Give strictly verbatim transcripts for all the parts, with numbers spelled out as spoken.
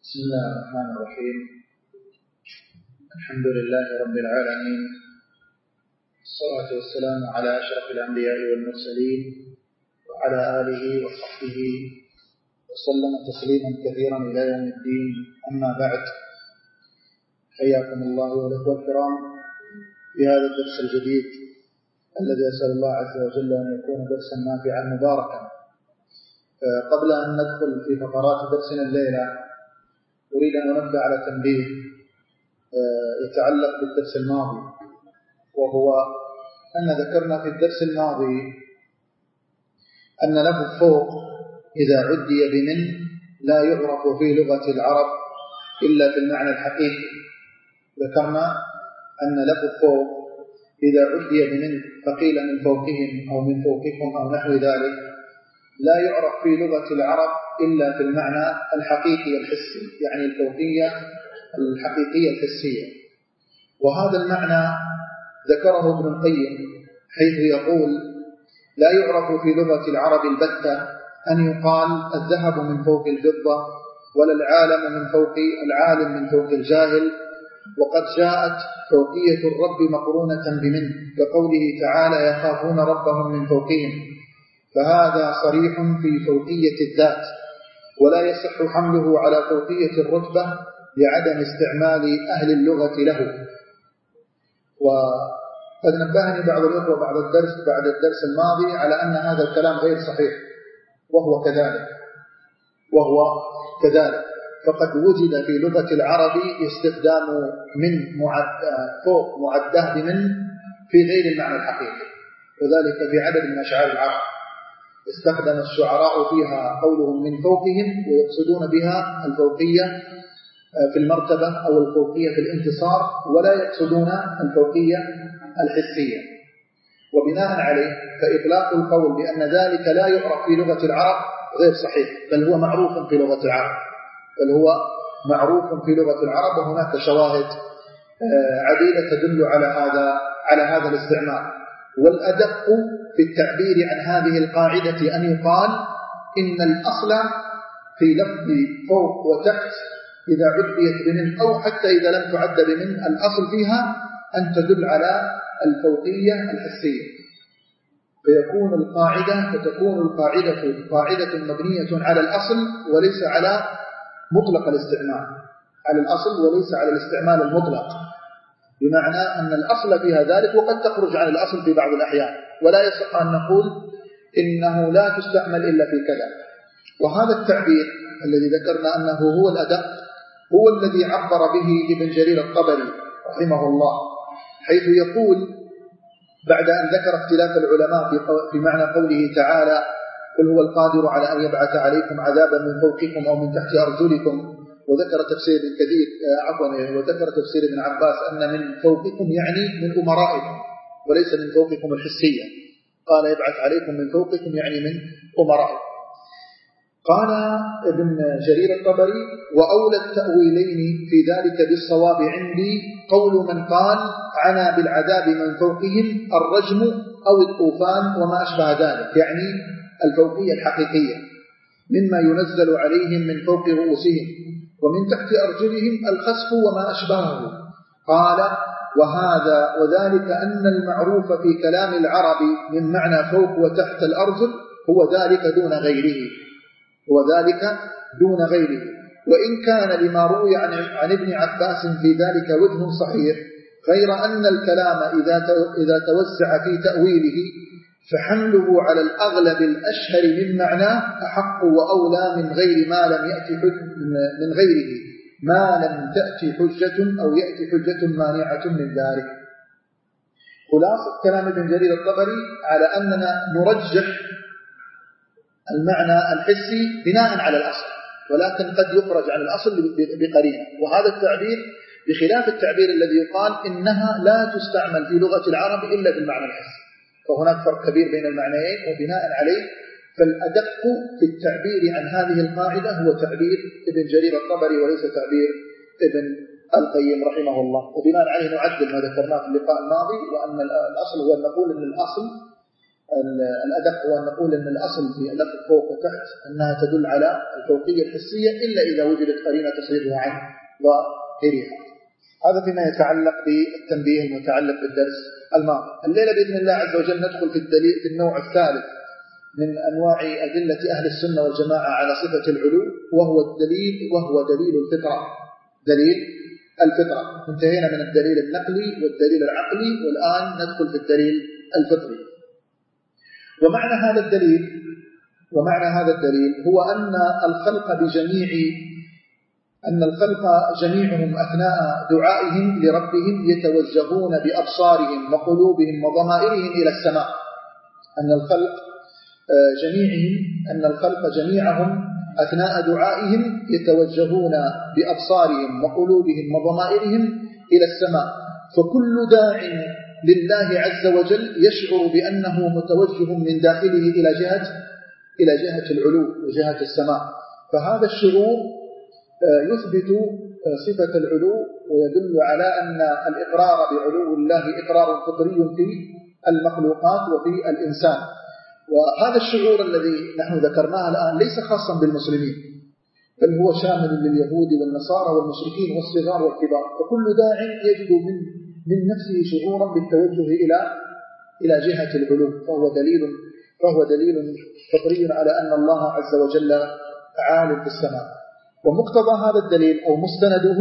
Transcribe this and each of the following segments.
بسم الله الرحمن الرحيم. الحمد لله رب العالمين، الصلاة والسلام على أشرف الأنبياء والمرسلين وعلى آله وصحبه وسلم تسليما كثيرا إلى يوم الدين. أما بعد، حياكم الله والإخوة الكرام في هذا الدرس الجديد الذي أسأل الله عز وجل أن يكون درسا نافعا مباركا. قبل أن ندخل في فقرات درسنا الليلة أريد أن أنبه على تنبيه يتعلق بالدرس الماضي، وهو أن ذكرنا في الدرس الماضي أن لفظ فوق إذا عدي بمن لا يعرف في لغة العرب إلا في المعنى الحقيقي. ذكرنا أن لفظ فوق إذا عدي بمن فقيل من فوقهم أو من فوقكم أو نحو ذلك لا يعرف في لغة العرب إلا في المعنى الحقيقي الحسي، يعني الفوقية الحقيقية الحسية. وهذا المعنى ذكره ابن القيم حيث يقول: لا يعرف في لغة العرب البتة أن يقال الذهب من فوق الفضة، ولا العالم من فوق العالم من فوق الجاهل، وقد جاءت فوقية الرب مقرونة بمن، كقوله تعالى: يخافون ربهم من فوقهم، فهذا صريح في فوقية الذات، ولا يصح حمله على فوقية الرتبة لعدم استعمال أهل اللغة له. وقد نبهني بعض الأخوة بعد الدرس بعد الدرس الماضي على أن هذا الكلام غير صحيح، وهو كذلك وهو كذلك فقد وجد في لغة العرب استخدام من معد فوق معده بمن في غير المعنى الحقيقي، وذلك في عدد من أشعار العرب استخدم الشعراء فيها قولهم من فوقهم، ويقصدون بها الفوقية في المرتبة أو الفوقية في الانتصار، ولا يقصدون الفوقية الحسية. وبناء عليه فإطلاق القول بأن ذلك لا يعرف في لغة العرب غير صحيح، بل هو معروف في لغة العرب بل هو معروف في لغة العرب وهناك شواهد عديدة تدل على هذا على هذا الاستعمال. والأدق في التعبير عن هذه القاعدة أن يقال إن الأصل في لفظ فوق وتحت إذا عديت بمن أو حتى إذا لم تعد بمن، الأصل فيها أن تدل على الفوقية الحسية، فيكون القاعدة فتكون القاعدة قاعدة مبنية على الأصل وليس على مطلق الاستعمال، على الأصل وليس على الاستعمال المطلق، بمعنى أن الأصل فيها ذلك، وقد تخرج عن الأصل في بعض الأحيان، ولا يصح أن نقول إنه لا تستعمل إلا في كذا. وهذا التعبير الذي ذكرنا أنه هو الأدق هو الذي عبر به ابن جرير الطبري رحمه الله، حيث يقول بعد أن ذكر اختلاف العلماء في معنى قوله تعالى: قل هو القادر على أن يبعث عليكم عذابا من فوقكم أو من تحت أرجلكم، وذكر تفسير ابن كثير عفوا وذكر تفسير ابن عباس أن من فوقكم يعني من أمرائكم وليس من فوقكم الحسية، قال يبعث عليكم من فوقكم يعني من أمرائكم. قال ابن جرير الطبري: وأولى التأويلين في ذلك بالصواب عندي قول من قال عنا بالعذاب من فوقهم الرجم أو الطوفان وما أشبه ذلك، يعني الفوقية الحقيقية مما ينزل عليهم من فوق رؤوسهم، ومن تحت أرجلهم الخسف وما أشبهه. قال: وهذا وذلك أن المعروف في كلام العرب من معنى فوق وتحت الأرجل هو ذلك دون غيره هو ذلك دون غيره وإن كان لما روي عن, عن ابن عباس في ذلك وجه صحيح، غير أن الكلام إذا إذا توسع في تأويله فحمله على الأغلب الأشهر من معناه أحق وأولى من غير ما لم يأتي من غيره ما لم تأتي حجة أو يأتي حجة مانعة من ذلك. خلاصة كلام ابن جرير الطبري على أننا نرجح المعنى الحسي بناء على الأصل، ولكن قد يخرج عن الأصل بقرينة. وهذا التعبير بخلاف التعبير الذي يقال إنها لا تستعمل في لغة العرب إلا بالمعنى الحسي، فهناك فرق كبير بين المعنيين. وبناء عليه فالأدق في التعبير عن هذه القاعدة هو تعبير ابن جرير الطبري وليس تعبير ابن القيم رحمه الله. وبناء عليه نعدل ما ذكرناه في اللقاء الماضي، وأن الأصل هو أن نقول أن الأصل الأدق هو أن نقول أن الأصل في لفظ فوق وتحت أنها تدل على الفوقية الحسية إلا إذا وجدت قرينة تصرفها عن ظاهرها. هذا فيما يتعلق بالتنبيه المتعلق بالدرس الماضي. الليلة بإذن الله عز وجل ندخل في الدليل في النوع الثالث من أنواع أدلة أهل السنة والجماعة على صفة العلو، وهو الدليل وهو دليل الفطرة. دليل الفطرة. انتهينا من الدليل النقلي والدليل العقلي، والآن ندخل في الدليل الفطري. ومعنى هذا الدليل ومعنى هذا الدليل هو أن الخلق بجميع أن الخلق جميعهم أثناء دعائهم لربهم يتوجهون بأبصارهم وقلوبهم وضمائرهم إلى السماء. أن الخلق جميعهم أن الخلق جميعهم أثناء دعائهم يتوجهون بأبصارهم وقلوبهم وضمائرهم إلى السماء. فكل داع لله عز وجل يشعر بأنه متوجه من داخله إلى جهة إلى جهة العلو وجهة السماء. فهذا الشعور يثبت صفة العلو ويدل على أن الإقرار بعلو الله إقرار فطري في المخلوقات وفي الإنسان. وهذا الشعور الذي نحن ذكرناه الآن ليس خاصا بالمسلمين، بل هو شامل لليهود والنصارى والمشركين والصغار والكبار. فكل داع يجد من من نفسه شعورا بالتوجه إلى إلى جهة العلو، فهو دليل فهو دليل فطري على أن الله عز وجل عالٍ في السماء. ومقتضى هذا الدليل أو مستنده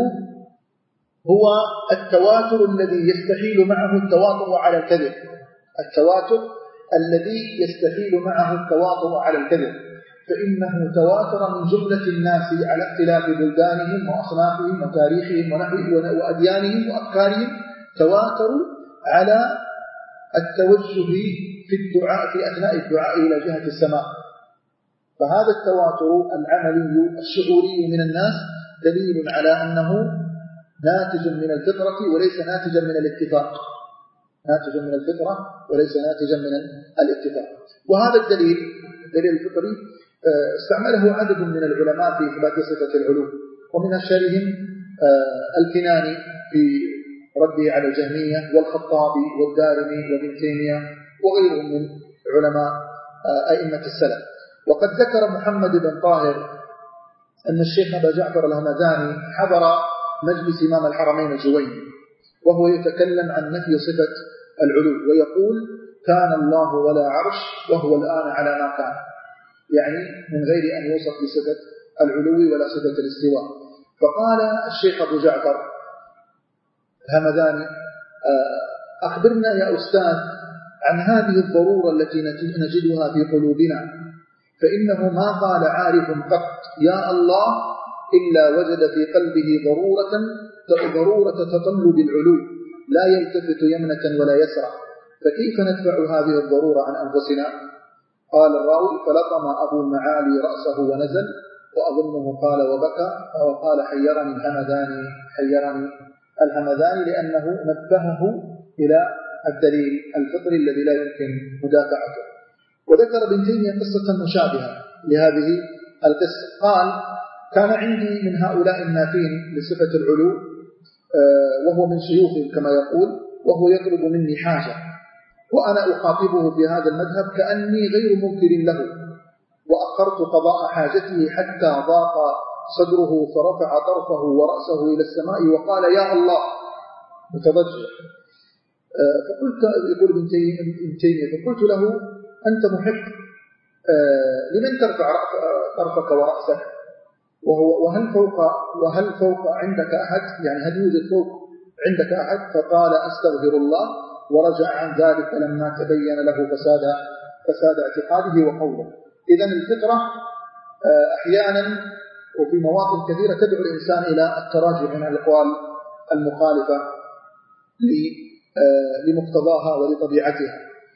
هو التواتر الذي يستحيل معه التواطؤ على الكذب. التواتر الذي يستحيل معه التواطؤ على الكذب، فإنه تواتر من جملة الناس على اختلاف بلدانهم وأصنافهم وتاريخهم ونحوهم وأديانهم وأفكارهم، تواتروا على التوجه في الدعاء في أثناء الدعاء إلى جهة السماء. فهذا التواتر العملي الشعوري من الناس دليل على أنه ناتج من الفطرة وليس ناتجا من الاتفاق. ناتج من الفطرة وليس ناتجا من الاتفاق. وهذا الدليل الدليل الفطري استعمله عدد من العلماء في إثبات صفة العلو، ومن أشهرهم الكناني في رده على الجهمية، والخطابي والدارمي وابن تيمية وغيرهم من علماء أئمة السلف. وقد ذكر محمد بن طاهر أن الشيخ أبا جعفر الهمداني حضر مجلس إمام الحرمين الجويني وهو يتكلم عن نفي صفة العلو ويقول: كان الله ولا عرش وهو الآن على ما كان، يعني من غير أن يوصف بصفة العلو ولا صفة الاستواء. فقال الشيخ أبو جعفر الهمداني: أخبرنا يا أستاذ عن هذه الضرورة التي نجدها في قلوبنا، فإنه ما قال عارف قط يا الله إلا وجد في قلبه ضرورة ضرورة تطلب العلو لا يلتفت يمنة ولا يسرع، فكيف ندفع هذه الضرورة عن أنفسنا؟ قال الراوي: فلطم أبو المعالي رأسه ونزل، وأظنه قال وبكى، وقال: حيرني الهمداني حيرني الهمداني لأنه نبهه إلى الدليل الفطري الذي لا يمكن مدافعته. وذكر ابن تيمية قصة مشابهة لهذه القصة. قال: كان عندي من هؤلاء النافين لصفة العلو وهو من شيوخي كما يقول، وهو يطلب مني حاجة، وأنا أخاطبه بهذا المذهب كأني غير منكر له، وأخرت قضاء حاجته حتى ضاق صدره فرفع طرفه ورأسه إلى السماء وقال: يا الله، متضجع. فقلت يقول ابن تيمية فقلت له: أنت محق، لمن ترفع طرفك ورأسك؟ وهو وهل فوق وهل فوق عندك أحد؟ يعني هل يوجد فوق عندك أحد؟ فقال: أستغفر الله، ورجع عن ذلك لما تبين له فساد فساد اعتقاده وقوله. إذن الفطرة أحيانا وفي مواطن كثيرة تدعو الإنسان إلى التراجع عن الأقوال المخالفة لمقتضاها ولطبيعتها.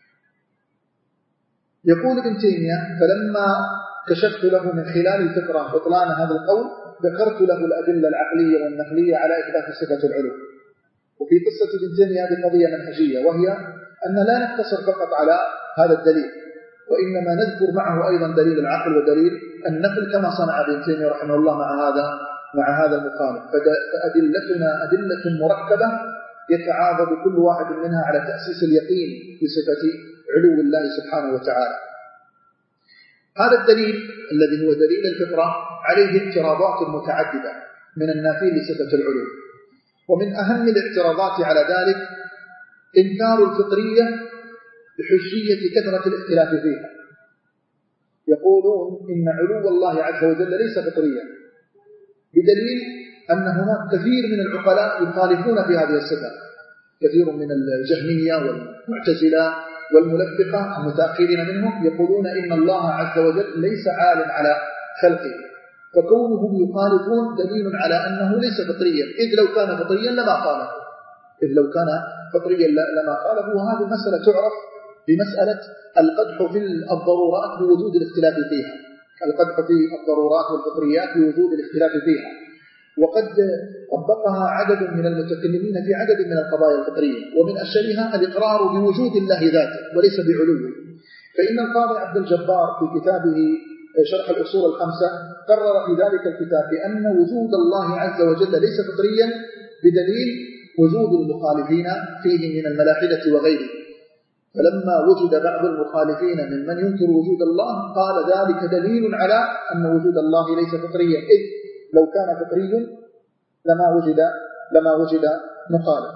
يقول ابن تيمية: فلما كشفت له من خلال الفطرة بطلان هذا القول ذكرت له الأدلة العقلية والنقلية على إثبات صفة العلو. وفي قصة ابن تيمية هذه قضية منهجية، وهي أن لا نقتصر فقط على هذا الدليل، وإنما نذكر معه أيضا دليل العقل ودليل النقل كما صنع ابن تيمية رحمه الله مع هذا مع هذا المخالف. فأدلتنا أدلة مركبة يتعاضد كل واحد منها على تأسيس اليقين بصفة علو الله سبحانه وتعالى. هذا الدليل الذي هو دليل الفطرة عليه اعتراضات متعددة من النافين لصفة العلو، ومن أهم الاعتراضات على ذلك إنكار الفطرية بحجية كثرة الاختلاف فيها. يقولون إن علو الله عز وجل ليس فطريا، بدليل أن هناك كثير من العقلاء يخالفون في هذه الصفة، كثير من الجهمية والمعتزلة والملفقة المتأخرين منهم يقولون إن الله عز وجل ليس عال على خلقه، فكونهم يخالفون دليل على أنه ليس فطريا، إذ لو كان فطريا لما قاله إذ لو كان فطريا لما قاله. وهذه المسألة تعرف بمسألة القدح في الضرورات بوجود الاختلاف فيها، القدح في الضرورات والفطريات بوجود الاختلاف فيها، وقد طبقها عدد من المتكلمين في عدد من القضايا الفطرية، ومن أشهرها الإقرار بوجود الله ذاته وليس بعلوه. فإن القاضي عبد الجبار في كتابه شرح الأصول الخمسة قرر في ذلك الكتاب بأن وجود الله عز وجل ليس فطريا بدليل وجود المخالفين فيه من الملاحدة وغيره. فلما وجد بعض المخالفين ممن ينكر وجود الله قال ذلك دليل على أن وجود الله ليس فطريا، إذ لو كان فطري لما وجد لما وجد مخالف.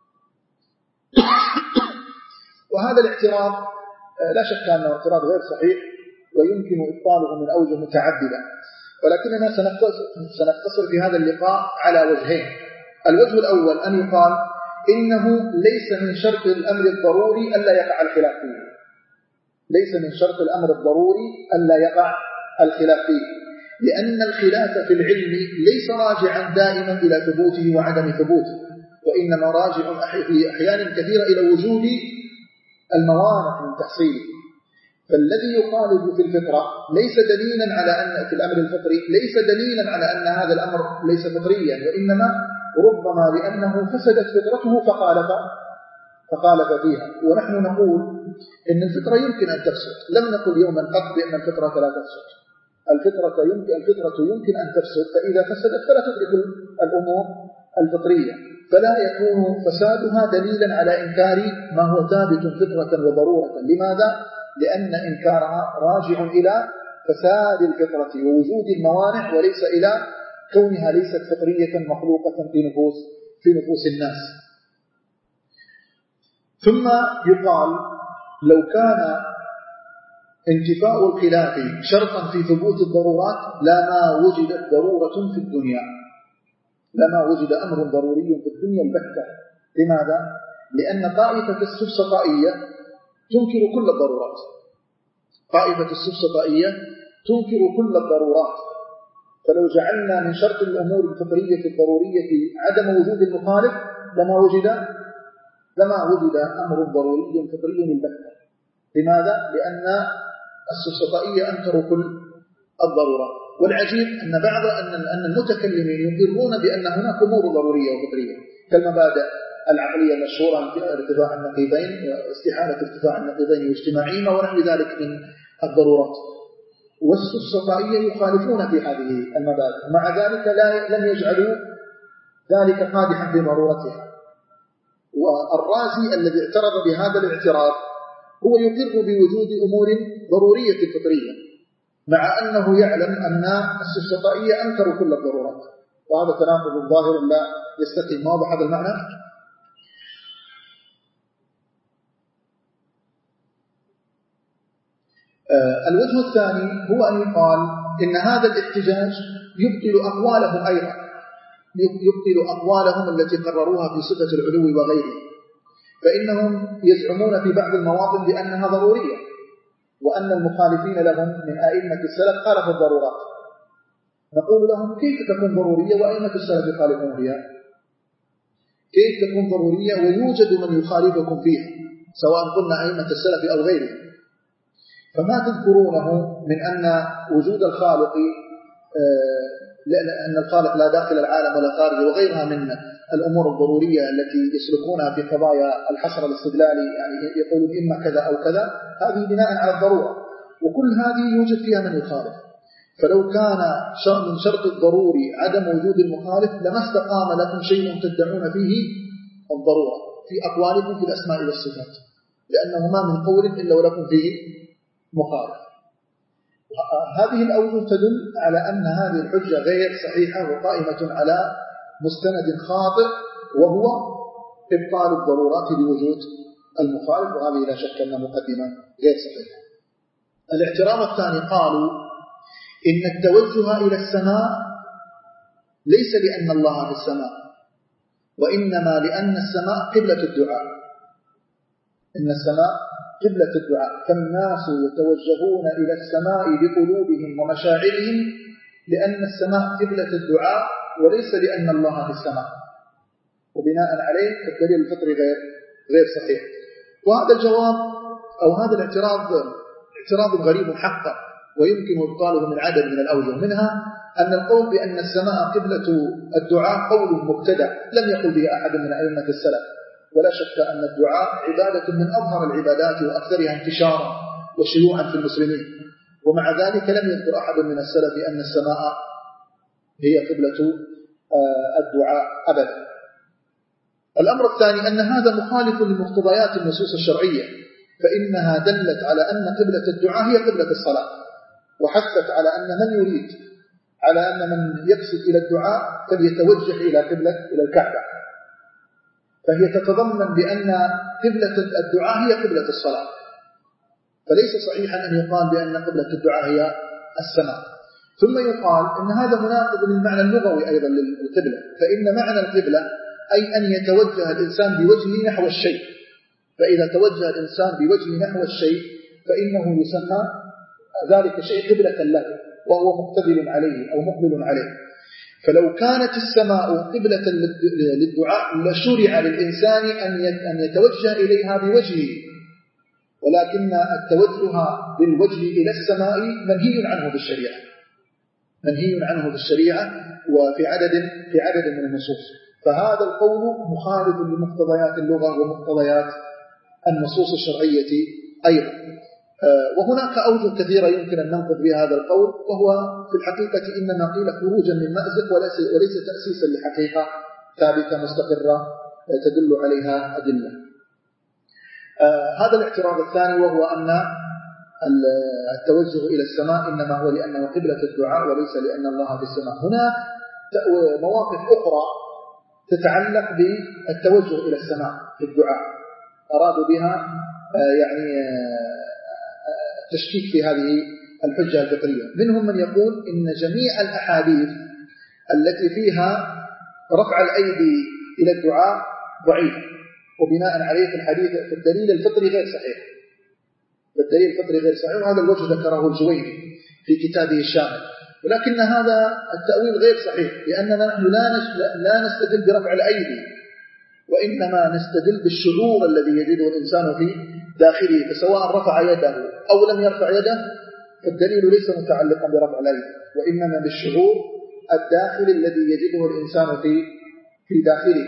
وهذا الاعتراض لا شك أنه اعتراض غير صحيح ويمكن إبطاله من أوجه متعددة، ولكننا سنقتصر في هذا اللقاء على وجهين. الوجه الأول أن يقال إنه ليس من شرط الأمر الضروري ألا يقع الخلاف فيه، ليس من شرط الأمر الضروري ألا يقع الخلاف فيه، لأن الخلاف في العلم ليس راجعا دائما إلى ثبوته وعدم ثبوته، وإنما راجع في أحيان كثيرة إلى وجود الموانع من تحصيله. فالذي يخالف في الفطرة ليس دليلا على أن في الأمر الفطري ليس دليلا على أن هذا الأمر ليس فطريا، وإنما ربما لأنه فسدت فطرته فخالف فخالف فيها. ونحن نقول إن الفطرة يمكن أن تفسد، لم نقل يوما قط بأن الفطرة لا تفسد. الفطرة يمكن الفطرة يمكن أن تفسد، فإذا فسدت فلا تدرك الأمور الفطرية، فلا يكون فسادها دليلا على إنكار ما هو ثابت فطرة وضرورة. لماذا؟ لأن إنكارها راجع إلى فساد الفطرة ووجود الموانع، وليس إلى كونها ليست فطرية مخلوقة في نفوس في نفوس الناس. ثم يقال لو كان انتفاء الخلاف شرطا في ثبوت الضرورات لما وجدت ضرورة في الدنيا، لما وجد أمر ضروري في الدنيا البتة. لماذا؟ لأن طائفة السفسطائية تنكر كل الضرورات، طائفة السفسطائية تنكر كل الضرورات. فلو جعلنا من شرط الأمور الفطرية الضرورية عدم وجود المخالف لما وجد لما وجد أمر ضروري فطري البتة. لماذا؟ لأن السفسطائية أنكروا كل الضرورات. والعجيب أن بعض أن المتكلمين يقرون بأن هناك أمور ضرورية وفطرية كالمبادئ العقلية المشهورة مثل ارتفاع النقيضين واستحالة ارتفاع النقيضين واجتماعهما ونحو ذلك من الضرورات. والسفسطائية يخالفون في هذه المبادئ، مع ذلك لا لم يجعلوا ذلك قادحا بضرورتها. والرازي الذي اعترض بهذا الاعتراض هو يقر بوجود أمور ضرورية فطرية، مع أنه يعلم أن السفسطائية أنكروا كل الضرورات، وهذا تناقض ظاهر لا يستقيم. واضح هذا المعنى؟ آه الوجه الثاني هو أن يقال إن هذا الاحتجاج يبطل أقوالهم أيضا، يبطل أقوالهم التي قرروها في صفة العلو وغيره، فإنهم يزعمون في بعض المواطن بأنها ضرورية، وأن المخالفين لهم من أئمة السلف خالفوا الضرورات. نقول لهم كيف تكون ضرورية وأئمة السلف يخالفون فيها؟ كيف تكون ضرورية ويوجد من يخالفكم فيها سواء قلنا أئمة السلف أو غيره؟ فما تذكرونه من أن وجود الخالق لأن الخالق لا داخل العالم ولا خارجه وغيرها من الأمور الضرورية التي يسلكونها في قضايا الحصر الاستدلالي، يعني يقولون إما كذا أو كذا، هذه بناء على الضرورة، وكل هذه يوجد فيها من يخالف. فلو كان من شرط الضروري عدم وجود المخالف لما استقام لكم شيء تدعون فيه الضرورة في أقوالكم في الأسماء والصفات. لأنه ما من قول إلا ولكم فيه مخالف. هذه الأوجه تدل على أن هذه الحجة غير صحيحة وقائمة على مستند خاطئ، وهو إبطال الضرورات لوجود المخالف، وهذه لا شك أن مقدمة غير صحيحة. الاعتراض الثاني قالوا إن التوجه إلى السماء ليس لأن الله في السماء، وإنما لأن السماء قبلة الدعاء. إن السماء قبلة الدعاء، فالناس يتوجهون إلى السماء بقلوبهم ومشاعرهم لأن السماء قبلة الدعاء، وليس لأن الله في السماء، وبناء عليه الدليل الفطري غير غير صحيح. وهذا الجواب أو هذا الاعتراض اعتراض غريب حقا، ويمكن إبطاله من عدد من الأوجه، منها أن القول بأن السماء قبلة الدعاء قول مبتدع لم يقل به أحد من أئمة السلف، ولا شك أن الدعاء عبادة من أظهر العبادات وأكثرها انتشارا وشيوعا في المسلمين، ومع ذلك لم يذكر أحد من السلف أن السماء هي قبلة الدعاء أبدا. الأمر الثاني أن هذا مخالف لمقتضيات النصوص الشرعية، فإنها دلت على أن قبلة الدعاء هي قبلة الصلاة، وحثت على أن من يريد على أن من يقصد إلى الدعاء فليتوجه إلى قبلة إلى الكعبة، فهي تتضمن بأن قبلة الدعاء هي قبلة الصلاة، فليس صحيحا أن يقال بأن قبلة الدعاء هي السماء. ثم يقال إن هذا مناقض للمعنى اللغوي أيضا للقبلة، فإن معنى القبلة أي أن يتوجه الإنسان بوجهه نحو الشيء، فإذا توجه الإنسان بوجهه نحو الشيء فإنه يسمى ذلك الشيء قبلة له، وهو مقتبل عليه أو مقبل عليه. فلو كانت السماء قبلة للدعاء لشرع للإنسان أن يتوجه إليها بوجهه، ولكن التوجه بالوجه إلى السماء منهي عنه بالشريعة، منهي عنه بالشريعة وفي عدد في عدد من النصوص. فهذا القول مخالف لمقتضيات اللغة ومقتضيات النصوص الشرعية أيضا. وهناك أوجه كثيرة يمكن أن ننقض بها هذا القول، وهو في الحقيقة إنما قيل خروجا من مأزق وليس تأسيسا لحقيقة ثابتة مستقرة تدل عليها أدلة. هذا الاعتراض الثاني، وهو أن التوجه إلى السماء إنما هو لأنه قبلة الدعاء وليس لأن الله في السماء. هناك مواقف أخرى تتعلق بالتوجه إلى السماء في الدعاء أرادوا بها يعني تشكيك في هذه الحجة الفطرية. منهم من يقول إن جميع الأحاديث التي فيها رفع الأيدي إلى الدعاء ضعيف، وبناء عليه في الحديث في الدليل الفطري غير صحيح، الدليل الفطري غير صحيح، وهذا الوجه ذكره الجويني في كتابه الشامل. ولكن هذا التأويل غير صحيح، لأننا نحن لا نستدل برفع الأيدي، وإنما نستدل بالشعور الذي يجده الإنسان في داخله، فسواء رفع يده أو لم يرفع يده فالدليل ليس متعلقا برفع الأيدي، وإنما بالشعور الداخلي الذي يجده الإنسان في في داخله.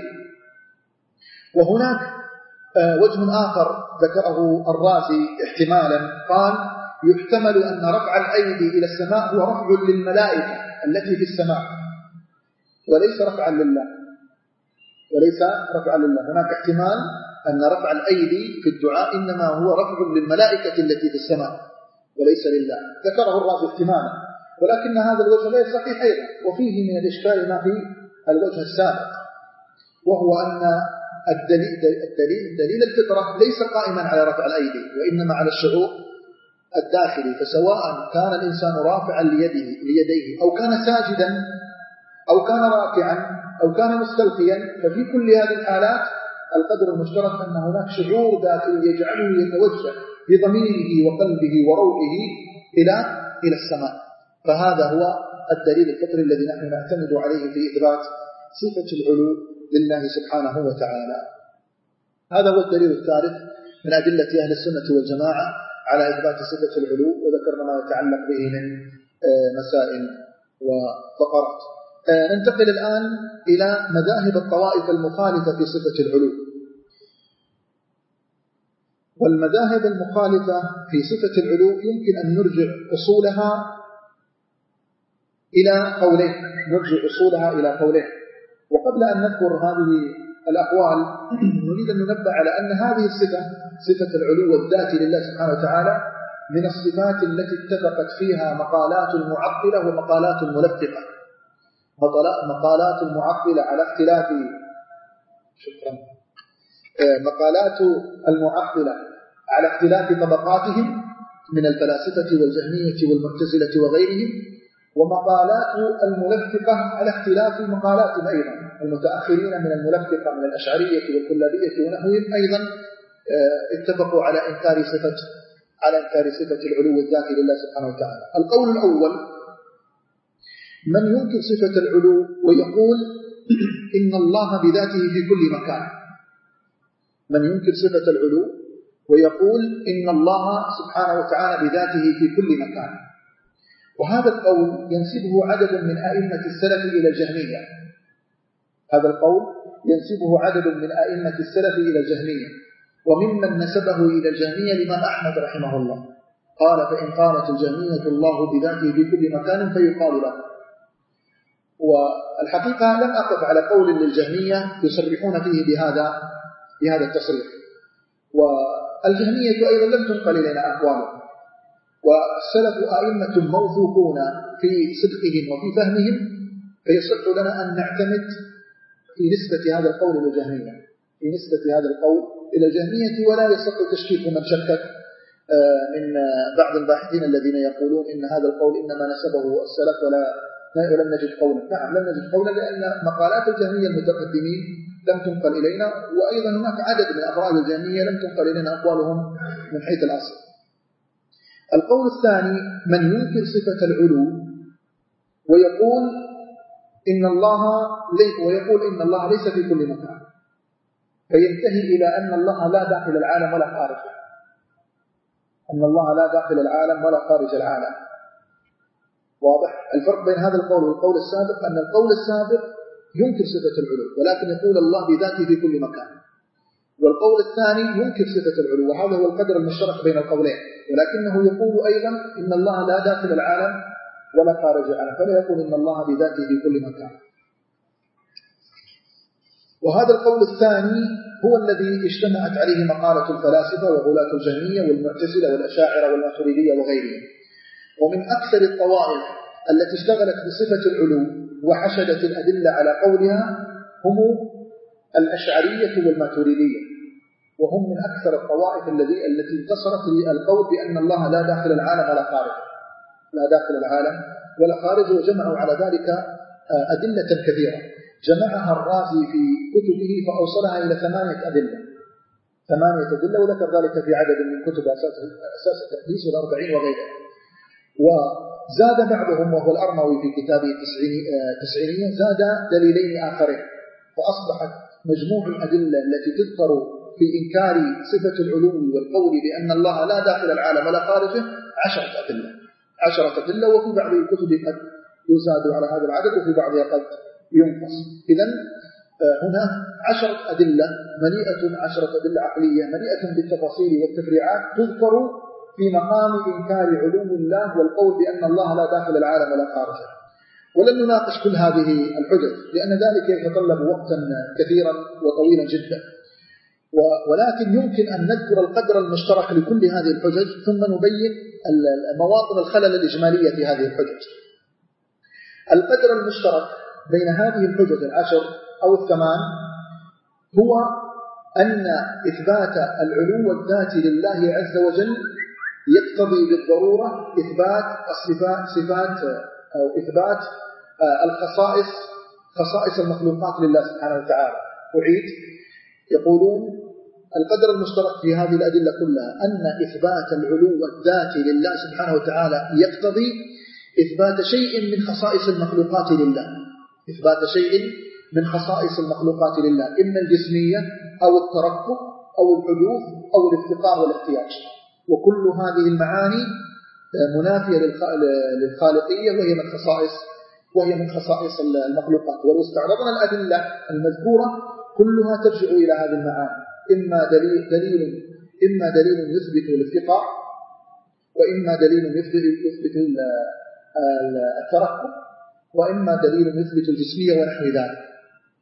وهناك وجه آخر ذكره الرازي احتمالا، قال يحتمل أن رفع الأيدي إلى السماء هو رفع للملائكة التي في السماء وليس رفعا لله، وليس رفعا لله. هناك احتمال أن رفع الأيدي في الدعاء إنما هو رفع للملائكة التي في السماء وليس لله، ذكره الرازي احتمالا، ولكن هذا الوجه غير صحيح أيضا. وفيه من الإشكال ما في الوجه السابق، وهو أن الدليل, الدليل, دليل الفطرة ليس قائما على رفع الأيدي، وإنما على الشعور الداخلي. فسواء كان الإنسان رافعا ليده ليديه أو كان ساجدا أو كان راكعا أو كان مستلقيا، ففي كل هذه الحالات القدر المشترك أن هناك شعور داخلي يجعله يتوجه بضميره وقلبه وروحه إلى إلى السماء. فهذا هو الدليل الفطري الذي نحن نعتمد عليه في إثبات صفة العلو لله سبحانه وتعالى. هذا هو الدليل الثالث من أدلة أهل السنة والجماعة على إثبات صفة العلو، وذكرنا ما يتعلق به من مسائل وفقرات. ننتقل الآن إلى مذاهب الطوائف المخالفة في صفة العلو. والمذاهب المخالفة في صفة العلو يمكن أن نرجع أصولها إلى قولين نرجع أصولها إلى قولين وقبل أن نذكر هذه الأقوال نريد أن ننبه على أن هذه الصفة صفة العلو الذاتي لله سبحانه وتعالى من الصفات التي اتفقت فيها مقالات المعطلة ومقالات الملفقة. مقالات المعطلة على اختلاف شكرا مقالات المعطلة على اختلاف طبقاتهم من الفلاسفة والجهمية والمعتزلة وغيرهم، ومقالات الملفقة على اختلاف مقالاتهم أيضا المتأخرين من الملفقة من الأشعرية والكلابية ونحوهم أيضا اتفقوا على إنكار صفة على إنكار صفة العلو الذاتي لله سبحانه وتعالى. القول الأول من ينكر صفة العلو ويقول إن الله بذاته في كل مكان. من ينكر صفة العلو ويقول إن الله سبحانه وتعالى بذاته في كل مكان. وهذا القول ينسبه عدد من أئمة السلف إلى الجهمية. هذا القول ينسبه عدد من أئمة السلف إلى الجهمية، وممن نسبه إلى الجهمية الإمام أحمد رحمه الله قال فإن قالت الجهمية الله بذاته في كل مكان فيقال له. والحقيقة لم أقف على قول للجهمية يصرحون فيه بهذا بهذا التصريح، والجهمية أيضا لم تنقل إلينا أقوالهم، والسلف أئمة موثوقون في صدقهم وفي فهمهم، فيصح لنا أن نعتمد في نسبة هذا القول إلى الجهمية في نسبة هذا القول إلى الجهمية ولا يصح تشكيك من شكك من بعض الباحثين الذين يقولون إن هذا القول إنما نسبه السلف ولا ولم نجد قولا. نعم لم نجد قولا، لأن مقالات الجهمية المتقدمين لم تنقل إلينا، وأيضا هناك عدد من أفراد الجهمية لم تنقل إلينا أقوالهم من حيث الأصل. القول الثاني من ينكر صفة العلو ويقول إن الله ويقول إن الله ليس في كل مكان، فينتهي إلى أن الله لا داخل العالم ولا خارجه، أن الله لا داخل العالم ولا خارج العالم. واضح الفرق بين هذا القول والقول السابق؟ أن القول السابق ينكر صفة العلو ولكن يقول الله بذاته في كل مكان، والقول الثاني ينكر صفة العلو وهذا هو القدر المشترك بين القولين، ولكنه يقول أيضا إن الله لا داخل العالم ولا خارج العالم، فلا يقول إن الله بذاته في كل مكان. وهذا القول الثاني هو الذي اجتمعت عليه مقالة الفلاسفة وغلاة الجهمية والمعتزلة والأشاعرة والماتريدية وغيرهم. ومن أكثر الطوائف التي اشتغلت بصفة العلو وحشدت الأدلة على قولها هم الأشعرية والماتريدية، وهم من أكثر الطوائف التي التي انتصرت للقول بأن الله لا داخل العالم ولا خارج لا داخل العالم ولا خارج، وجمعوا على ذلك أدلة كثيرة جمعها الرازي في كتبه فأوصلها إلى ثمانية أدلة ثمانية أدلة وذكر ذلك في عدد من كتب أساس أساس التقديس والأربعين وغيرها. وزاد بعضهم وهو الأرموي في كتابه التسعينية زاد دليلين آخرين، فأصبحت مجموع الأدلة التي تذكر في إنكار صفة العلو والقول بأن الله لا داخل العالم ولا خارجه عشرة أدلة عشرة أدلة وفي بعض الكتب قد يزاد على هذا العدد وفي بعضها قد ينقص. إذن هنا عشرة أدلة مليئة عشرة أدلة عقلية مليئة بالتفاصيل والتفريعات تذكر في مقام إنكار علو الله والقول بأن الله لا داخل العالم ولا خارجه. ولن نناقش كل هذه الحجج لأن ذلك يتطلب وقتا كثيرا وطويلا جدا، ولكن يمكن أن نذكر القدر المشترك لكل هذه الحجج ثم نبين مواطن الخلل الإجمالية في هذه الحجج. القدر المشترك بين هذه الحجج العشر أو الثمان هو أن إثبات العلو الذاتي لله عز وجل يقتضي بالضرورة إثبات الصفات صفات أو إثبات الخصائص خصائص المخلوقات لله سبحانه وتعالى. أعيد يقولون القدر المشترك في هذه الأدلة كلها أن إثبات العلو الذاتي لله سبحانه وتعالى يقتضي إثبات شيء من خصائص المخلوقات لله إثبات شيء من خصائص المخلوقات لله إما الجسمية أو التركب أو الحدوث أو الافتقار والاحتياج، وكل هذه المعاني منافية للخالقية وهي من خصائص وهي من خصائص المخلوقات. ولو استعرضنا الأدلة المذكورة كلها ترجع إلى هذه المعاني، إما دليل دليل إما دليل يثبت الافتقار، وإما دليل يثبت يثبت التركب، وإما دليل يثبت الجسمية ونحو ذلك.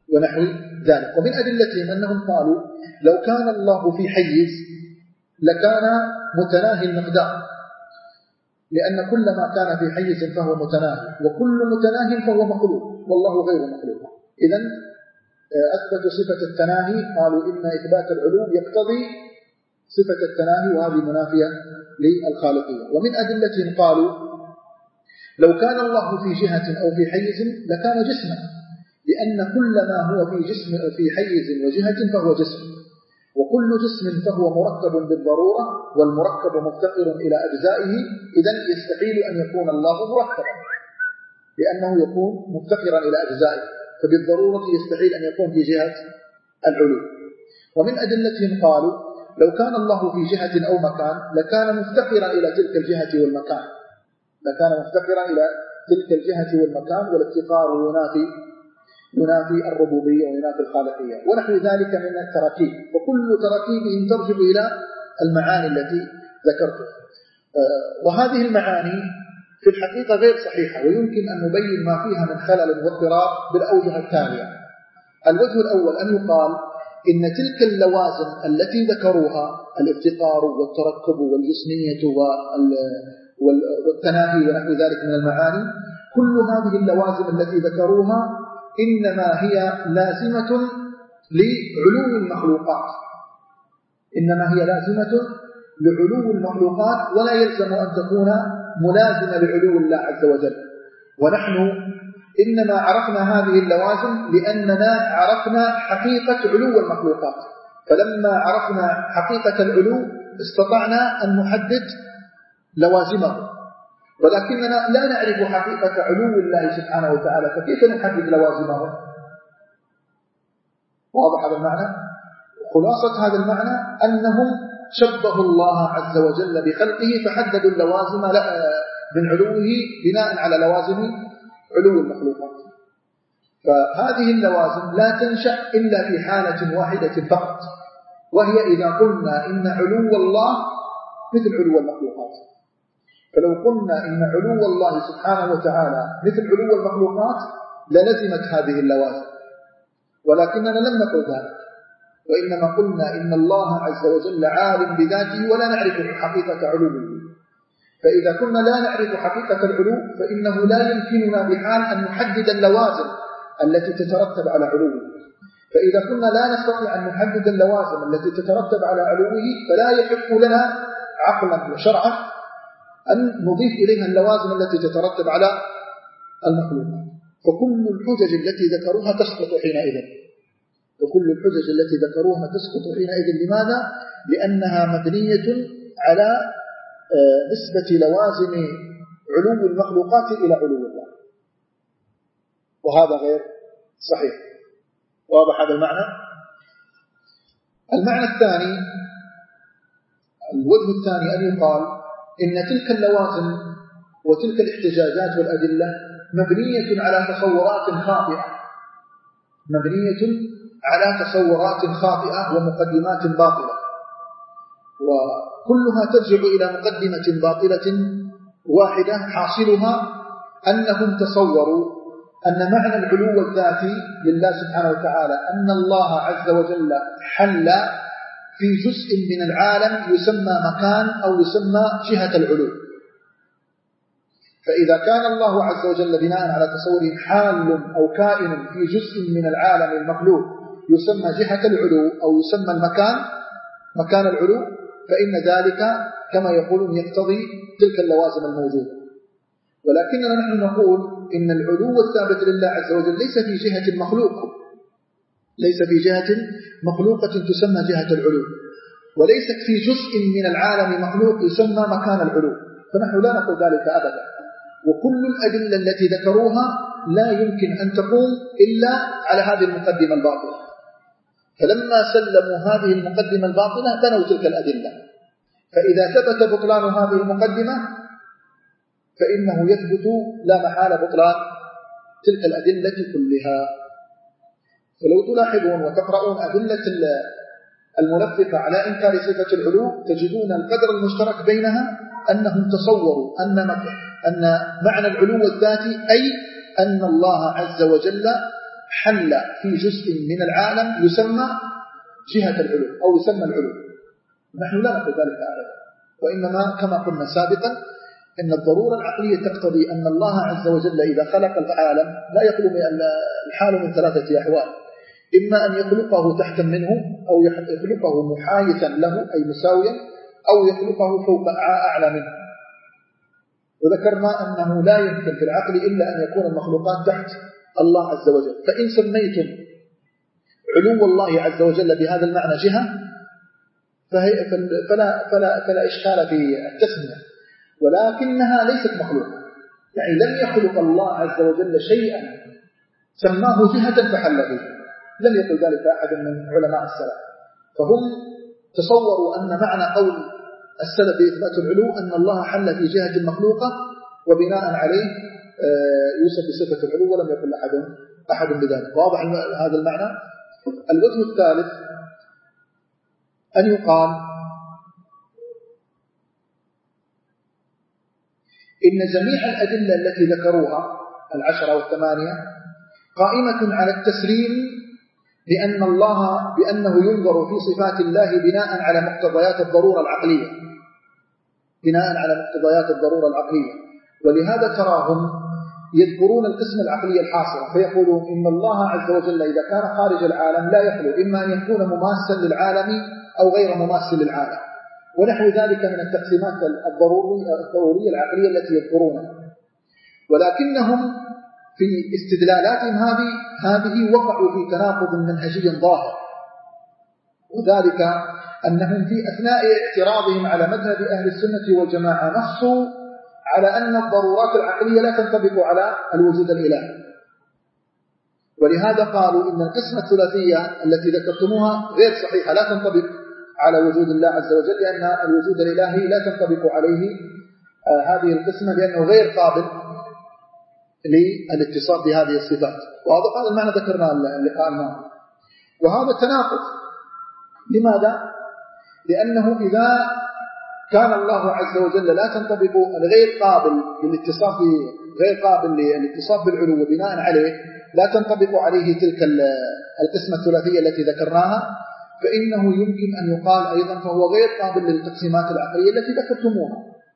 ونحو ذلك. ومن أدلتهم أنهم قالوا لو كان الله في حيز لكان متناهي المقدار، لأن كل ما كان في حيز فهو متناهي، وكل متناهي فهو مخلوق، والله غير مخلوق. إذن أثبتوا صفة التناهي، قالوا إن إثبات العلو يقتضي صفة التناهي، وهذه منافية للخالقية. ومن أدلتهم قالوا لو كان الله في جهة أو في حيز لكان جسما، لأن كل ما هو في جسم أو في حيز وجهة فهو جسم، وكل جسم فهو مركب بالضرورة، والمركب مفتقر إلى أجزائه، إذن يستحيل أن يكون الله مركبا لأنه يكون مفتقرا إلى أجزائه، فبالضرورة يستحيل أن يكون في جهة العلو. ومن أدلتهم قالوا لو كان الله في جهة أو مكان لكان مفتقرا إلى تلك الجهة والمكان، لكان مفتقرا إلى تلك الجهة والمكان، والافتقار ينافي ينافي الربوبية وينافي الخالقية ونحو ذلك من التراكيب، وكل تراكيبهم ترجع إلى المعاني التي ذكرتها. وهذه المعاني في الحقيقة غير صحيحة، ويمكن أن نبين ما فيها من خلل واضطراب بالأوجه التالية. الوجه الأول أن يقال إن تلك اللوازم التي ذكروها، الافتقار والتركب والجسمية والتناهي ونحو ذلك من المعاني، كل هذه اللوازم التي ذكروها إنما هي لازمة لعلو المخلوقات، إنما هي لازمة لعلو المخلوقات، ولا يلزم أن تكون ملازمة لعلو الله عز وجل. ونحن إنما عرفنا هذه اللوازم لأننا عرفنا حقيقة علو المخلوقات، فلما عرفنا حقيقة العلو استطعنا أن نحدد لوازمه، ولكننا لا نعرف حقيقة علو الله سبحانه وتعالى، فكيف نحدد لوازمه؟ واضح هذا المعنى؟ خلاصة هذا المعنى أنهم شبهوا الله عز وجل بخلقه فحددوا اللوازم من علوه بناء على لوازم علو المخلوقات. فهذه اللوازم لا تنشأ إلا في حالة واحدة فقط، وهي إذا قلنا إن علو الله مثل علو المخلوقات. فلو قلنا إن علو الله سبحانه وتعالى مثل علو المخلوقات للزمت هذه اللوازم، ولكننا لم نقل ذلك، وإنما قلنا إن الله عز وجل عالم بذاته ولا نعرف حقيقة علوه. فإذا كنا لا نعرف حقيقة العلو فإنه لا يمكننا بحال أن نحدد اللوازم التي تترتب على علوه. فإذا كنا لا نستطيع أن نحدد اللوازم التي تترتب على علوه فلا يحق لنا عقلا وشرعا أن نضيف إليها اللوازم التي تترتب على المخلوقات. فكل الحجج التي ذكروها تسقط حينئذ، وكل الحجج التي ذكروها تسقط حينئذ. لماذا؟ لأنها مبنية على نسبة لوازم علو المخلوقات إلى علو الله، وهذا غير صحيح. واضح هذا المعنى؟ المعنى الثاني، الوجه الثاني أن يقال إن تلك اللوازم وتلك الاحتجاجات والأدلة مبنية على تصورات خاطئة، مبنية على تصورات خاطئة ومقدمات باطلة، وكلها ترجع إلى مقدمة باطلة واحدة حاصلها أنهم تصوروا أن معنى العلو الذاتي لله سبحانه وتعالى أن الله عز وجل حل في جزء من العالم يسمى مكان أو يسمى جهة العلو. فإذا كان الله عز وجل بناء على تصوره حال أو كائن في جزء من العالم المخلوق يسمى جهة العلو أو يسمى المكان مكان العلو، فإن ذلك كما يقولون يقتضي تلك اللوازم الموجودة. ولكننا نحن نقول إن العلو الثابت لله عز وجل ليس في جهة المخلوق، ليس في جهة مخلوقة تسمى جهة العلو، وليست في جزء من العالم مخلوق يسمى مكان العلو، فنحن لا نقول ذلك أبدا. وكل الأدلة التي ذكروها لا يمكن أن تقوم إلا على هذه المقدمة الباطلة. فلما سلموا هذه المقدمة الباطلة بنوا تلك الأدلة، فإذا ثبت بطلان هذه المقدمة فإنه يثبت لا محالة بطلان تلك الأدلة كلها. فلو تلاحظون وتقرؤون أدلة المنفقة على إنكار صفة العلو تجدون القدر المشترك بينها أنهم تصوروا أن أن معنى العلو الذاتي أي أن الله عز وجل حل في جزء من العالم يسمى جهة العلو أو يسمى العلو. نحن لا نقول ذلك أبدا، وإنما كما قلنا سابقا إن الضرورة العقلية تقتضي أن الله عز وجل إذا خلق العالم لا يخلق الحال من ثلاثة أحوال: إما أن يخلقه تحتا منه، أو يخلقه محايثا له أي مساويا، أو يخلقه فوق أعلى منه. وذكرنا أنه لا يمكن في العقل إلا أن يكون المخلوقات تحت الله عز وجل. فإن سميتم علو الله عز وجل بهذا المعنى جهة فهي فلا, فلا, فلا إشكال في التسمية، ولكنها ليست مخلوقة. يعني لم يخلق الله عز وجل شيئا سماه جهة فحل به، لم يقل ذلك أحد من علماء السلف. فهم تصوروا أن معنى قول السلف بإثبات العلو أن الله حل في جهة مخلوقة وبناء عليه يوصف بصفة العلو، ولم يقل أحد أحد بذلك. واضح هذا المعنى. الوجه الثالث أن يقال إن جميع الأدلة التي ذكروها العشرة والثمانية قائمة على التسليم بأن الله بأنه ينظر في صفات الله بناء على مقتضيات الضرورة العقلية بناء على مقتضيات الضرورة العقلية ولهذا تراهم يذكرون القسم العقلي الحاصرة، فيقولون إن الله عز وجل إذا كان خارج العالم لا يخلو، إما أن يكون مماثلا للعالم أو غير مماثل للعالم، ونحو ذلك من التقسيمات الضرورية العقلية التي يذكرونها. ولكنهم في استدلالاتهم هذه هذه وقعوا في تناقض منهجي ظاهر، وذلك أنهم في أثناء اعتراضهم على مذهب أهل السنة والجماعة نصوا على أن الضرورات العقلية لا تنطبق على الوجود الإلهي، ولهذا قالوا إن القسمة الثلاثية التي ذكرتموها غير صحيحة، لا تنطبق على وجود الله عز وجل، لأن الوجود الإلهي لا تنطبق عليه آه هذه القسمة، لأنه غير قابل للاتصاف بهذه الصفات. واضح هذا المعنى ذكرنا اللقاء الماضي. وهذا تناقض. لماذا؟ لأنه إذا كان الله عز وجل لا تنطبق غير قابل للاتصاف غير قابل للاتصاف بالعلو بناء عليه لا تنطبق عليه تلك القسمة الثلاثية التي ذكرناها، فإنه يمكن أن يقال أيضا فهو غير قابل للتقسيمات العقلية التي ذكرتموها.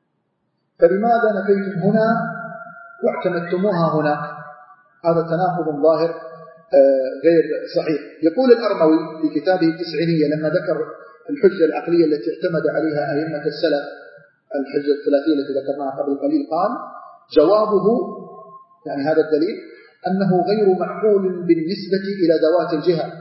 فلماذا نفيتم هنا واعتمدتموها هناك؟ هذا تناقض ظاهر غير صحيح. يقول الأرموي في كتابه التسعينية لما ذكر الحجة العقلية التي اعتمد عليها أئمة السلف، الحجة الثلاثية التي ذكرناها قبل قليل، قال جوابه يعني هذا الدليل أنه غير معقول بالنسبة إلى ذوات الجهة،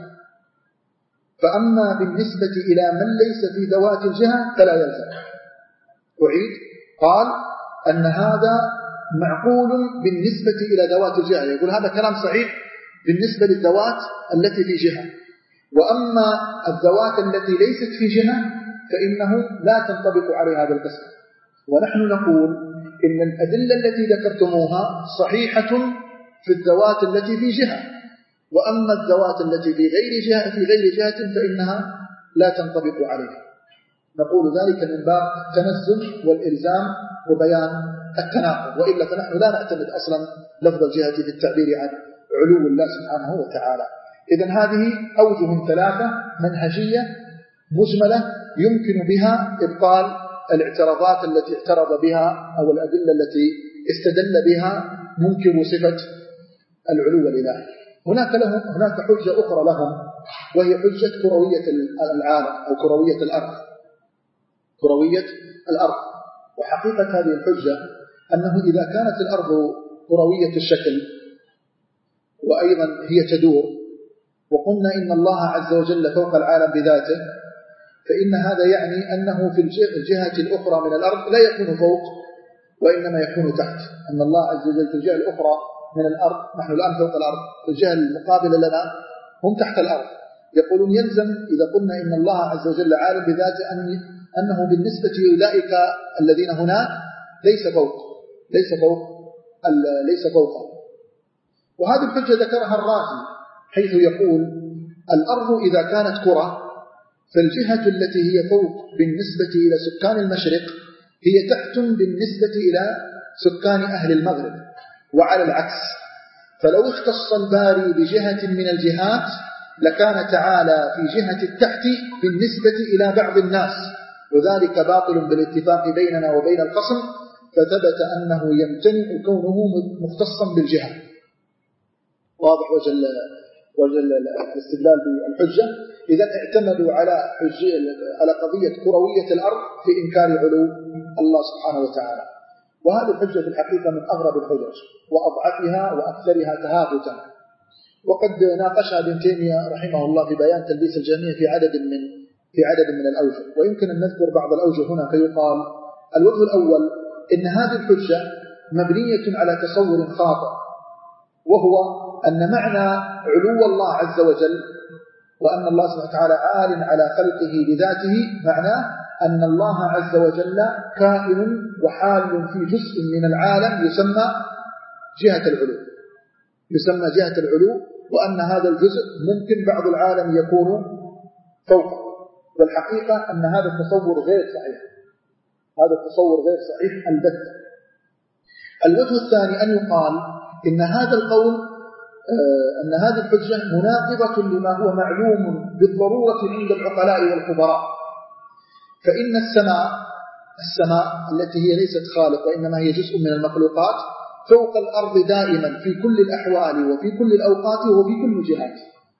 فأما بالنسبة إلى من ليس في ذوات الجهة فلا يلزم. أعيد، قال أن هذا معقول بالنسبة إلى ذوات الجهة، يقول هذا كلام صحيح بالنسبة للذوات التي في جهة، وأما الذوات التي ليست في جهة فإنه لا تنطبق عليها هذا القسم. ونحن نقول إن الأدلة التي ذكرتموها صحيحة في الذوات التي في جهة، وأما الذوات التي في غير جهة في غير جهة فإنها لا تنطبق عليها. نقول ذلك من باب التنزل والإلزام وبيان التناقض، وإلا فنحن لا نعتمد أصلا لفظ الجهة في التعبير عن علو الله سبحانه وتعالى. إذن هذه أوجه ثلاثة منهجية مجملة يمكن بها إبطال الاعتراضات التي اعترض بها أو الأدلة التي استدل بها منكر صفة العلو الإلهي. هناك لهم هناك حجة أخرى لهم، وهي حجة كروية العالم أو كروية الأرض. كروية الأرض وحقيقة هذه الحجة أنه إذا كانت الأرض كروية الشكل وأيضا هي تدور، وقلنا إن الله عز وجل فوق العالم بذاته، فإن هذا يعني أنه في الجهة الأخرى من الأرض لا يكون فوق وإنما يكون تحت، أن الله عز وجل في الجهة الأخرى من الأرض، نحن الآن فوق الأرض، في الجهة المقابلة لنا هم تحت الأرض. يقولون يلزم إذا قلنا إن الله عز وجل عالم بذاته أن أنه بالنسبة لأولئك الذين هناك ليس فوق ليس فوق ليس فوقه. وهذه الحجة ذكرها الرازي حيث يقول الأرض إذا كانت كرة فالجهة التي هي فوق بالنسبة إلى سكان المشرق هي تحت بالنسبة إلى سكان أهل المغرب، وعلى العكس، فلو اختص الباري بجهة من الجهات لكان تعالى في جهة التحت بالنسبة إلى بعض الناس، وذلك باطل بالاتفاق بيننا وبين الخصم، فثبت أنه يمتنع كونه مختصا بالجهة. واضح وجه وجه الاستدلال بالحجة. إذا اعتمدوا على على قضية كروية الأرض في إنكار علو الله سبحانه وتعالى، وهذه الحجة في الحقيقة من أغرب الحجج وأضعفها وأكثرها تهافتا، وقد ناقشها ابن تيمية رحمه الله في بيان تلبيس الجهمية في عدد من في عدد من الأوجه، ويمكن أن نذكر بعض الأوجه هنا. فيقال الوجه الأول إن هذه الحجة مبنية على تصور خاطئ، وهو أن معنى علو الله عز وجل وأن الله سبحانه وتعالى عال على خلقه بذاته معناه أن الله عز وجل كائن وحال في جزء من العالم يسمى جهة العلو يسمى جهة العلو وأن هذا الجزء ممكن بعض العالم يكون فوقه، والحقيقة أن هذا التصور غير صحيح هذا التصور غير صحيح البتة. الوجه الثاني أن يقال إن هذا القول أن هذه الحجة مناقضة لما هو معلوم بالضرورة عند العقلاء والخبراء، فإن السماء السماء التي هي ليست خالق وإنما هي جزء من المخلوقات فوق الأرض دائما في كل الأحوال وفي كل الأوقات وفي كل جهات.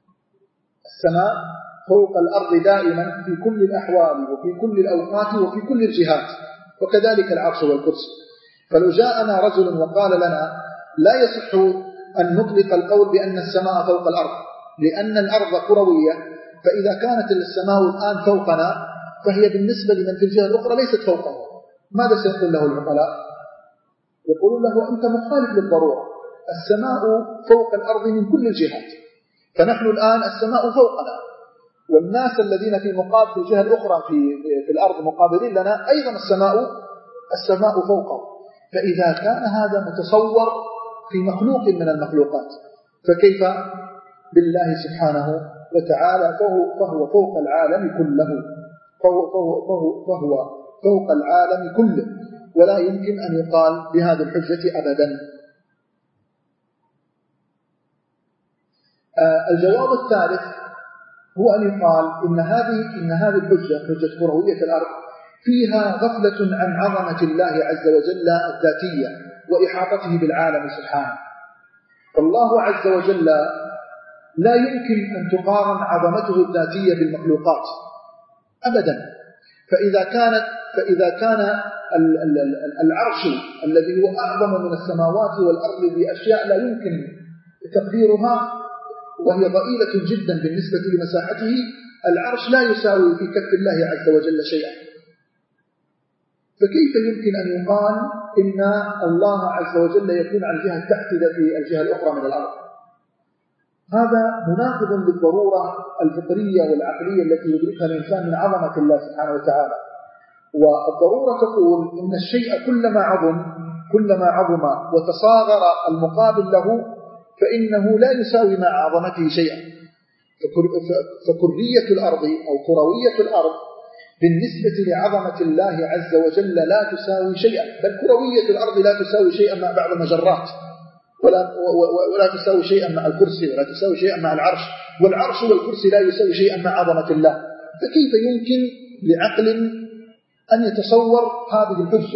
السماء فوق الأرض دائما في كل الأحوال وفي كل الأوقات وفي كل الجهات، وكذلك العرش والكرسي. فلو جاءنا رجل وقال لنا لا يصح أن نطلق القول بأن السماء فوق الأرض لأن الأرض كروية، فإذا كانت السماء الآن فوقنا فهي بالنسبة لمن في الجهة الأخرى ليست فوقه، ماذا سيقول له العقلاء؟ يقولون له أنت مخالف للضرورة، السماء فوق الأرض من كل الجهات، فنحن الآن السماء فوقنا والناس الذين في مقابل في الجهة الأخرى في, في الأرض مقابلين لنا أيضا السماء السماء فوقه. فإذا كان هذا متصور في مخلوق من المخلوقات فكيف بالله سبحانه وتعالى؟ فهو, فهو فوق العالم كله فهو, فهو, فهو, فهو فوق العالم كله، ولا يمكن أن يقال بهذه الحجة أبدا. آه الجواب الثالث هو أن يقال إن هذه إن هذه الحجة حجة كروية الأرض فيها غفلة عن عظمة الله عز وجل الذاتية وإحاطته بالعالم سبحانه. فالله عز وجل لا يمكن أن تقارن عظمته الذاتية بالمخلوقات أبدا. فإذا كانت فإذا كان العرش الذي هو أعظم من السماوات والأرض بأشياء لا يمكن تقديرها وهي ضئيلة جدا بالنسبة لمساحته، العرش لا يساوي في كف الله عز وجل شيئا، فكيف يمكن أن يقال إن الله عز وجل يكون على الجهة التحت في الجهة الأخرى من الأرض؟ هذا مناقض للضرورة الفطرية والعقلية التي يدركها الإنسان من عظمة الله سبحانه وتعالى. والضرورة تقول إن الشيء كلما عظم كلما عظم وتصاغر المقابل له فإنه لا يساوي مع عظمته شيئا. فكرية الأرض أو كروية الأرض بالنسبة لعظمة الله عز وجل لا تساوي شيئا، بل كروية الأرض لا تساوي شيئا مع بعض المجرات، ولا, ولا تساوي شيئا مع الكرسي، ولا تساوي شيئا مع العرش، والعرش والكرسي لا يساوي شيئا مع عظمة الله. فكيف يمكن لعقل أن يتصور هذه الحجة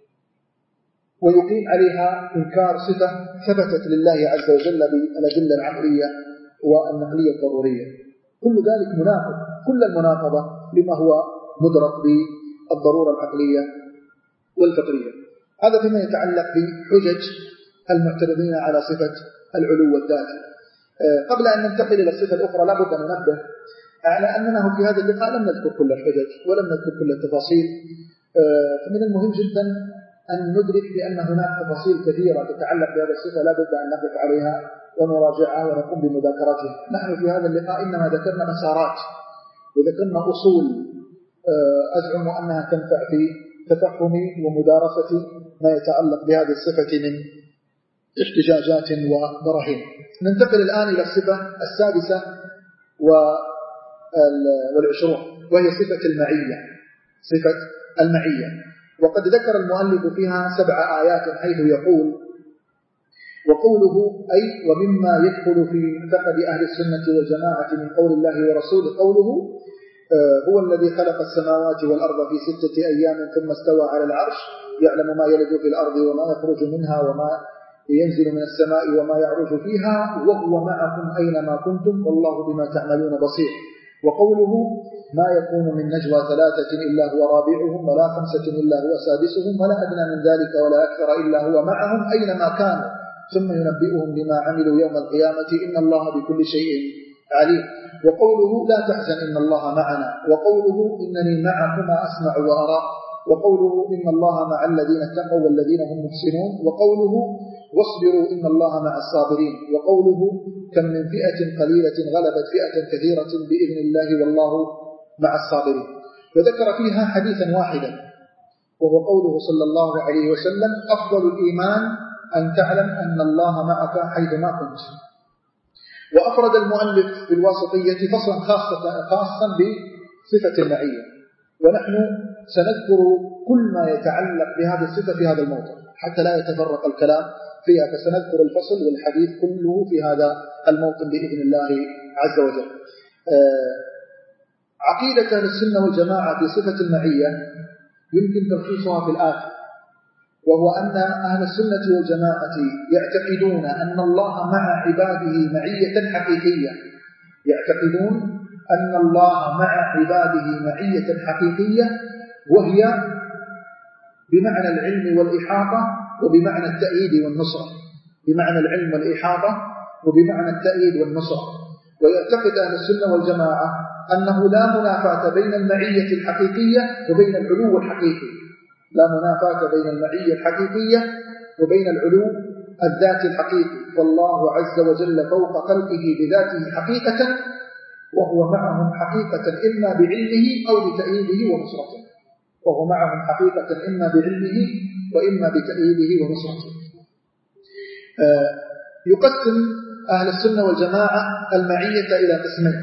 ويقيم عليها إنكار صفة ثبتت لله عز وجل بالأدلة العقلية والنقلية الضرورية؟ كل ذلك مناقض، كل المناقضة لما هو مدرك بالضرورة العقلية والفطرية. هذا فيما يتعلق بحجج المعترضين على صفة العلو الذاتي. قبل أن ننتقل إلى الصفة الأخرى لا بد أن ننبه على أننا في هذا اللقاء لم نذكر كل الحجج ولم نذكر كل التفاصيل، فمن المهم جدا أن ندرك بأن هناك تفاصيل كثيرة تتعلق بهذه الصفة لا بد أن نقف عليها ونراجعها ونقوم بمذاكرتها. نحن في هذا اللقاء إنما ذكرنا مسارات وذكرنا أصول أزعم أنها تنفع في تفهم ومدارسة ما يتعلق بهذه الصفة من احتجاجات وبراهين. ننتقل الآن إلى الصفة السادسة والعشرون وهي صفة المعية. صفة المعية وقد ذكر المؤلف فيها سبع آيات حيث يقول وقوله أي ومما يدخل في معتقد أهل السنة والجماعة من قول الله ورسوله قوله هو الذي خلق السماوات والأرض في ستة أيام ثم استوى على العرش يعلم ما يلج في الأرض وما يخرج منها وما ينزل من السماء وما يعرج فيها وهو معكم أينما كنتم والله بما تعملون بصير. وقوله ما يكون من نجوى ثلاثة إلا هو رابعهم ولا خمسة إلا هو سادسهم ولا أدنى من ذلك ولا أكثر إلا هو معهم أينما كانوا ثم ينبئهم بما عملوا يوم القيامة إن الله بكل شيء عليم. وقوله لا تحزن إن الله معنا. وقوله إنني معكما أسمع وأرى. وقوله إن الله مع الذين اتقوا والذين هم محسنون. وقوله واصبروا إن الله مع الصابرين. وقوله كم من فئة قليلة غلبت فئة كثيرة بإذن الله والله مع الصابرين. وذكر فيها حديثا واحدا وهو قوله صلى الله عليه وسلم أفضل الإيمان أن تعلم أن الله معك حيثما كنت. وأفرد المؤلف بالواسطية فصلا خاصة خاصا بصفة المعية، ونحن سنذكر كل ما يتعلق بهذه الصفة في هذا الموضوع حتى لا يتفرق الكلام فيها، فسنذكر الفصل والحديث كله في هذا الموطن بإذن الله عز وجل. عقيدة أهل السنة والجماعة في صفة المعية يمكن تلخيصها في الآتي، وهو أن أهل السنة والجماعة يعتقدون أن الله مع عباده معية حقيقية، يعتقدون أن الله مع عباده معية حقيقية وهي بمعنى العلم والإحاطة وبمعنى التأييد والنصرة، بمعنى العلم والإحاطة وبمعنى التأييد والنصرة. ويعتقد أهل السنة والجماعة أنه لا منافاة بين المعية الحقيقية وبين العلو الحقيقي، لا منافاة بين المعية الحقيقية وبين العلو الذاتي الحقيقي، فالله عز وجل فوق خلقه بذاته حقيقة وهو معهم حقيقة إما بعلمه أو بتأييده ونصرته، وهو معهم حقيقة إما بعلمه وإما بتأييده ونصرته. آه يقسم أهل السنة والجماعة المعية إلى قسمين.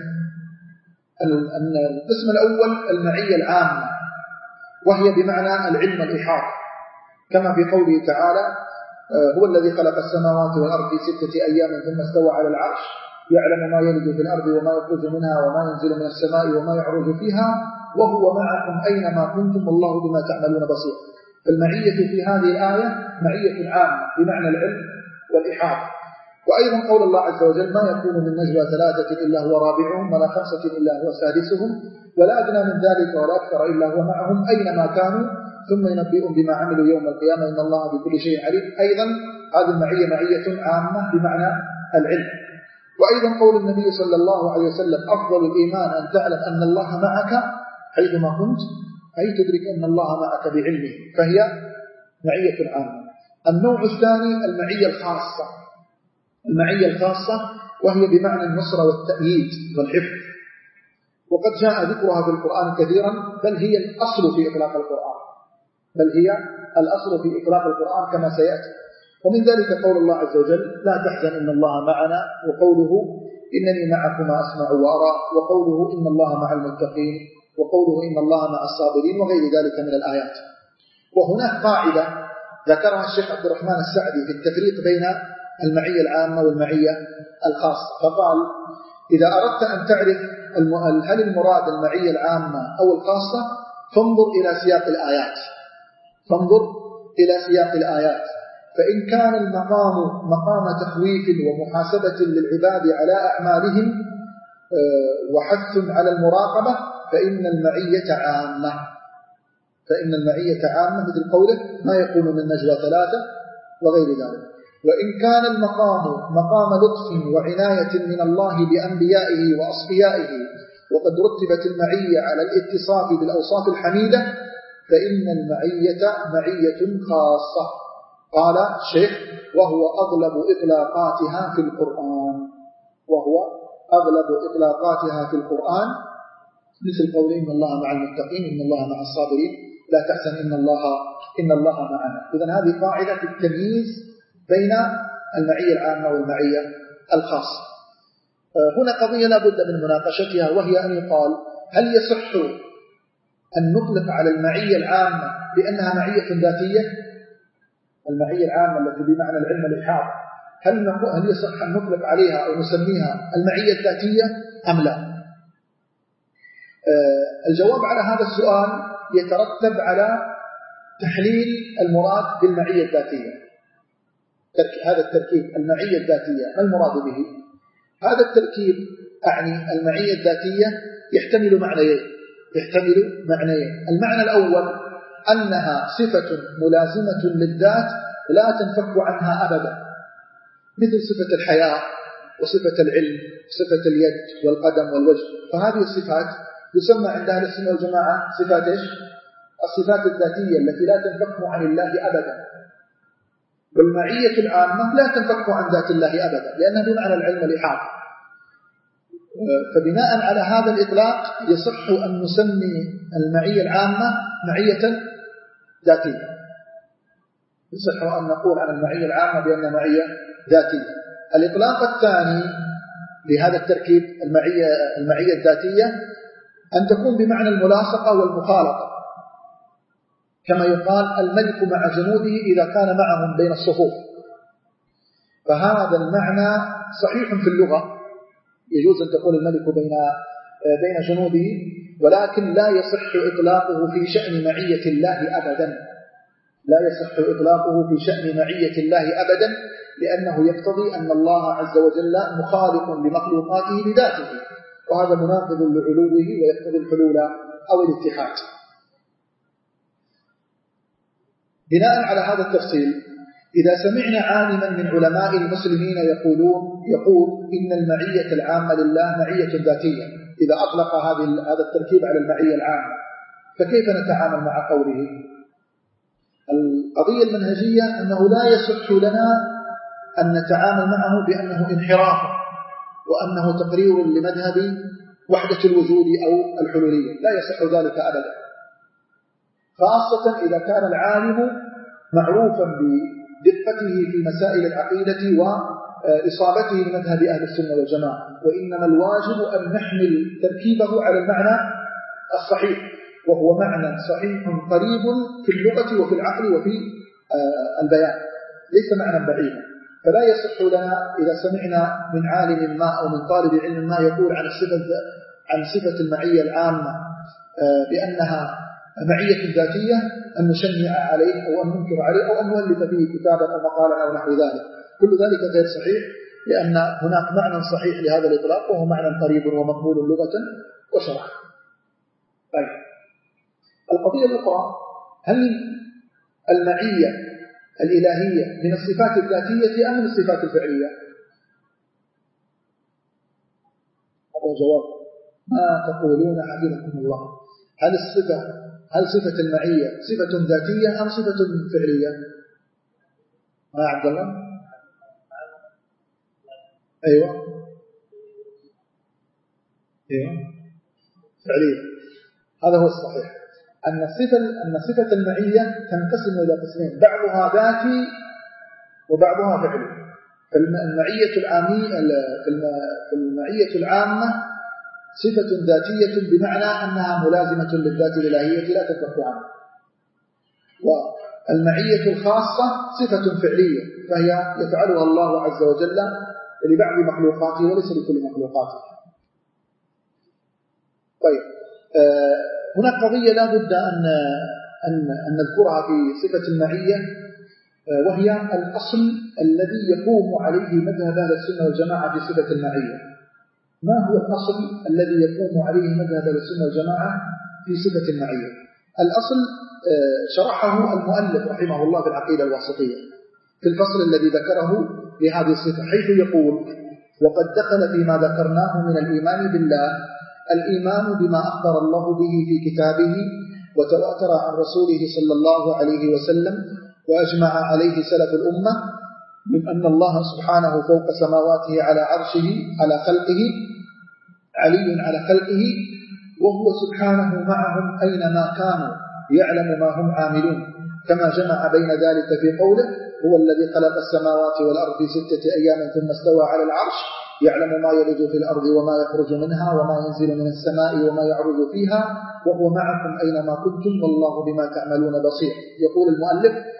القسم الأول المعية العامة وهي بمعنى العلم والإحاطة، كما في قوله تعالى آه هو الذي خلق السماوات والأرض في ستة أيام ثم استوى على العرش يعلم ما يلج في الأرض وما يخرج منها وما ينزل من السماء وما يعرج فيها وهو معكم أينما كنتم والله بما تعملون بصير. فالمعية في هذه الآية معية عامة بمعنى العلم والإحاطة. وأيضا قول الله عز وجل ما يكون من نجوى ثلاثة إلا هو رابعهم ولا خمسة إلا هو سادسهم ولا أدنى من ذلك ولا أكثر إلا هو معهم أينما كانوا ثم ينبئهم بما عملوا يوم القيامة إن الله بكل شيء عليم. أيضا هذه المعية معية عامة بمعنى العلم. وأيضا قول النبي صلى الله عليه وسلم أفضل الإيمان أن تعلم أن الله معك حيثما كنت، أي تدرك أن الله معك بعلمه، فهي معية عامة. النوع الثاني المعية الخاصة، المعية الخاصة وهي بمعنى النصرة والتأييد والحفظ، وقد جاء ذكرها في القرآن كثيرا، بل هي الأصل في إطلاق القرآن، بل هي الأصل في إطلاق القرآن كما سيأتي. ومن ذلك قول الله عز وجل لا تحزن إن الله معنا، وقوله إنني معكما أسمع وأرى، وقوله إن الله مع المتقين، وقوله إن الله مع الصابرين، وغير ذلك من الآيات. وهناك قاعدة ذكرها الشيخ عبد الرحمن السعدي في التفريق بين المعية العامة والمعية الخاصة، فقال إذا أردت أن تعرف هل المراد المعية العامة أو الخاصة فانظر إلى سياق الآيات، فانظر إلى سياق الآيات، فإن كان المقام مقام تخويف ومحاسبة للعباد على أعمالهم وحث على المراقبة فإن المعية عامة، فإن المعية عامة مثل قوله ما يكون من نجوى ثلاثة وغير ذلك. وإن كان المقام مقام لطف وعناية من الله بأنبيائه وأصفيائه وقد رتبت المعية على الاتصاف بالأوصاف الحميدة فإن المعية معية خاصة. قال الشيخ وهو أغلب إطلاقاتها في القرآن، وهو أغلب إطلاقاتها في القرآن مثل قول إن الله مع المتقين إن الله مع الصابرين لا تحزن إن الله إن الله معنا. إذن هذه قاعدة في التمييز بين المعية العامة والمعية الخاصة. هنا قضية لا بد من مناقشتها، وهي أن يقال هل يصح أن نطلق على المعية العامة بأنها معية ذاتية، المعية العامة التي بمعنى العلم والإحاطة، هل نقول هل يصح أن نطلق عليها أو نسميها المعية الذاتية أم لا؟ الجواب على هذا السؤال يترتب على تحليل المراد بالمعية الذاتية. هذا التركيب المعية الذاتية ما المراد به؟ هذا التركيب أعني المعية الذاتية يحتمل معنيين يحتمل معنيين المعنى الأول أنها صفة ملازمة للذات لا تنفك عنها أبدا، مثل صفة الحياة وصفة العلم وصفة اليد والقدم والوجه، فهذه الصفات يسمى عند أهل السنة والجماعة صفات إيش؟ الصفات الذاتية التي لا تنفك عن الله أبدا. والمعية العامة لا تنفك عن ذات الله أبدا لأنها بمعنى العلم والإحاطة. فبناء على هذا الإطلاق يصح أن نسمي المعية العامة معية ذاتية، يصح أن نقول عن المعية العامة بأنها معية ذاتية. الإطلاق الثاني لهذا التركيب المعية, المعية الذاتية أن تكون بمعنى الملاصقة والمخالطة، كما يقال الملك مع جنوده إذا كان معهم بين الصفوف، فهذا المعنى صحيح في اللغة، يجوز أن تقول الملك بين بين جنوده، ولكن لا يصح إطلاقه في شأن معية الله أبدا، لا يصح إطلاقه في شأن معية الله أبدا، لأنه يقتضي أن الله عز وجل مخالق لمخلوقاته بذاته، وهذا مناقض لعلوه ويقتضي الحلول أو الاتحاد. بناء على هذا التفصيل، إذا سمعنا عالما من علماء المسلمين يقولون يقول إن المعية العامة لله معية ذاتية، إذا أطلق هذه هذا التركيب على المعية العامة، فكيف نتعامل مع قوله؟ القضية المنهجية أنه لا يصح لنا أن نتعامل معه بأنه انحراف وأنه تقرير لمذهب وحدة الوجود أو الحلولية، لا يصح ذلك أبدا، خاصة إذا كان العالم معروفا بدقته في مسائل العقيدة وإصابته لمذهب أهل السنة والجماعة، وإنما الواجب أن نحمل تركيبه على المعنى الصحيح، وهو معنى صحيح قريب في اللغة وفي العقل وفي البيان، ليس معنى بعيدا. فلا يصح لنا إذا سمعنا من عالم ما أو من طالب علم ما يقول عن الصفة عن صفة المعية العامة بأنها معية ذاتية أن نشنع عليه أو أن ننكر عليه أو أن نؤلف فيه كتابا أو مقالا أو نحو ذلك، كل ذلك غير صحيح، لأن هناك معنى صحيح لهذا الإطلاق وهو معنى قريب ومقبول لغة وشرعا. طيب، القضية الأخرى، هل المعية الإلهية من الصفات الذاتية أم من الصفات الفعلية؟ هذا جواب ما تقولون حفظكم الله. هل الصفة هل صفة المعية صفة ذاتية أم صفة فعلية؟ ما عبد الله؟ أيوة أيوة فعلية. هذا هو الصحيح، أن صفة أن صفة المعية تنقسم إلى قسمين، بعضها ذاتي وبعضها فعلي. فالمعية العامية المعية العامة صفة ذاتية بمعنى أنها ملازمة للذات الإلهية لا تنفك عنها، والمعية الخاصة صفة فعلية فهي يفعلها الله عز وجل لبعض مخلوقاته وليس لكل مخلوقاته. طيب، هناك قضية لا بد أن أن نذكرها في صفة المعية، وهي الأصل الذي يقوم عليه مذهب أهل السنة والجماعة في صفة المعية. ما هو الأصل الذي يقوم عليه مذهب أهل السنة والجماعة في صفة المعية؟ الأصل شرحه المؤلف رحمه الله في العقيدة الواسطية في الفصل الذي ذكره لهذه الصفة، حيث يقول: وقد دخل فيما ذكرناه من الإيمان بالله الإيمان بما أخبر الله به في كتابه وتواتر عن رسوله صلى الله عليه وسلم وأجمع عليه سلف الأمة من أن الله سبحانه فوق سماواته على عرشه على خلقه علي على خلقه، وهو سبحانه معهم أينما كانوا يعلم ما هم عاملون، كما جمع بين ذلك في قوله: هو الذي خلق السماوات والأرض في ستة أيام ثم استوى على العرش يعلم ما يلج في الأرض وما يخرج منها وما ينزل من السماء وما يعرج فيها وهو معكم أينما كنتم والله بما تعملون بصير. يقول المؤلف: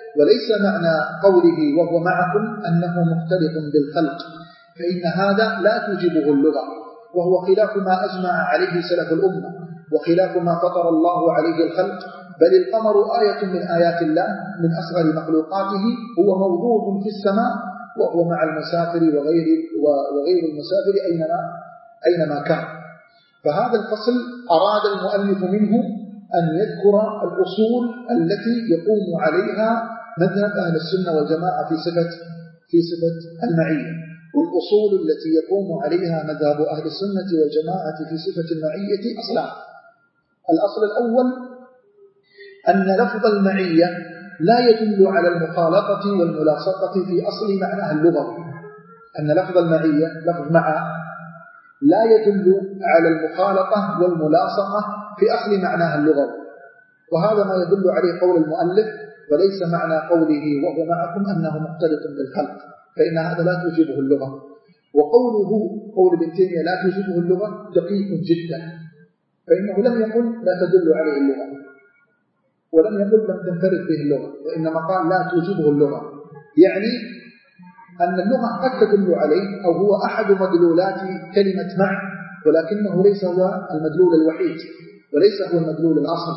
وليس معنى قوله وهو معكم أنه مختلط بالخلق، فإن هذا لا توجبه اللغة، وهو خلاف ما أجمع عليه سلف الأمة، وخلاف ما فطر الله عليه الخلق. بل القمر آية من آيات الله من أصغر مخلوقاته، هو موضوع في السماء، وهو مع المسافر وغير, وغير المسافر أينما, أينما كان. فهذا الفصل أراد المؤلف منه أن يذكر الأصول التي يقوم عليها مذهب أهل السنة والجماعة في صفة, في صفة المعية. والأصول التي يقوم عليها مذهب أهل السنة والجماعة في صفة المعية أصلان. الأصل الأول أن لفظ المعية لا يدل على المخالطة والملاصقة في أصل معناها اللغوي. أن لفظ المعية لفظ مع لا يدل على المخالطة والملاصقة في أصل معناها اللغوي، وهذا ما يدل عليه قول المؤلف وليس معنى قوله وهو معكم أنه مختلط بالخلق، فإن هذا لا توجبه اللغة. وقوله قول ابن تيمية لا توجبه اللغة دقيق جدا، فإنه لم يقل لا تدل عليه اللغة، ولم يقل لم تنفرد به اللغة، وإنما قال لا توجبه اللغة، يعني أن اللغة قد تدل عليه أو هو أحد مدلولات كلمة مع، ولكنه ليس هو المدلول الوحيد وليس هو المدلول الأصل.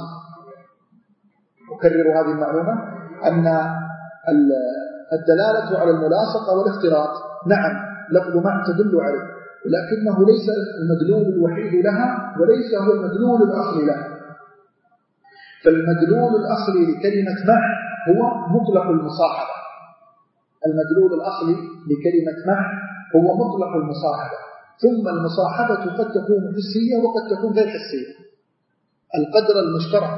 أكرر هذه المعلومة أن الدلالة على الملاصقة والاختلاط نعم لفظ مع تدل عليه، ولكنه ليس المدلول الوحيد لها وليس هو المدلول الأصلي لها. فالمدلول الأصلي لكلمة مع هو مطلق المصاحبة. المدلول الأصلي لكلمة مع هو مطلق المصاحبة، ثم المصاحبة قد تكون حسية وقد تكون غير حسية. القدر المشترك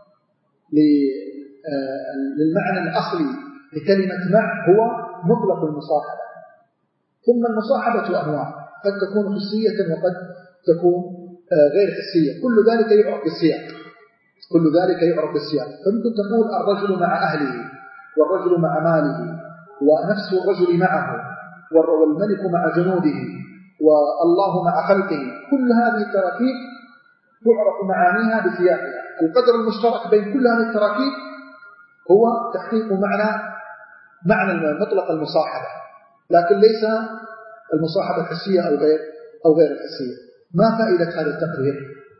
للمعنى الأصلي لكلمة مع هو مطلق المصاحبة، ثم المصاحبة أنواع قد تكون حسية وقد تكون غير حسية، كل ذلك يعرف بالسياق كل ذلك يعرف بالسياق. فممكن تقول الرجل مع أهله، والرجل مع ماله، ونفس الرجل معه، والملك مع جنوده، والله مع خلقه. كل هذه التراكيب تعرف معانيها بسياقها. القدر المشترك بين كل هذه التراكيب هو تحقيق معنى معنى مطلق المصاحبة، لكن ليس المصاحبة الحسية أو غير أو غير الحسية. ما فائدة هذا التقرير؟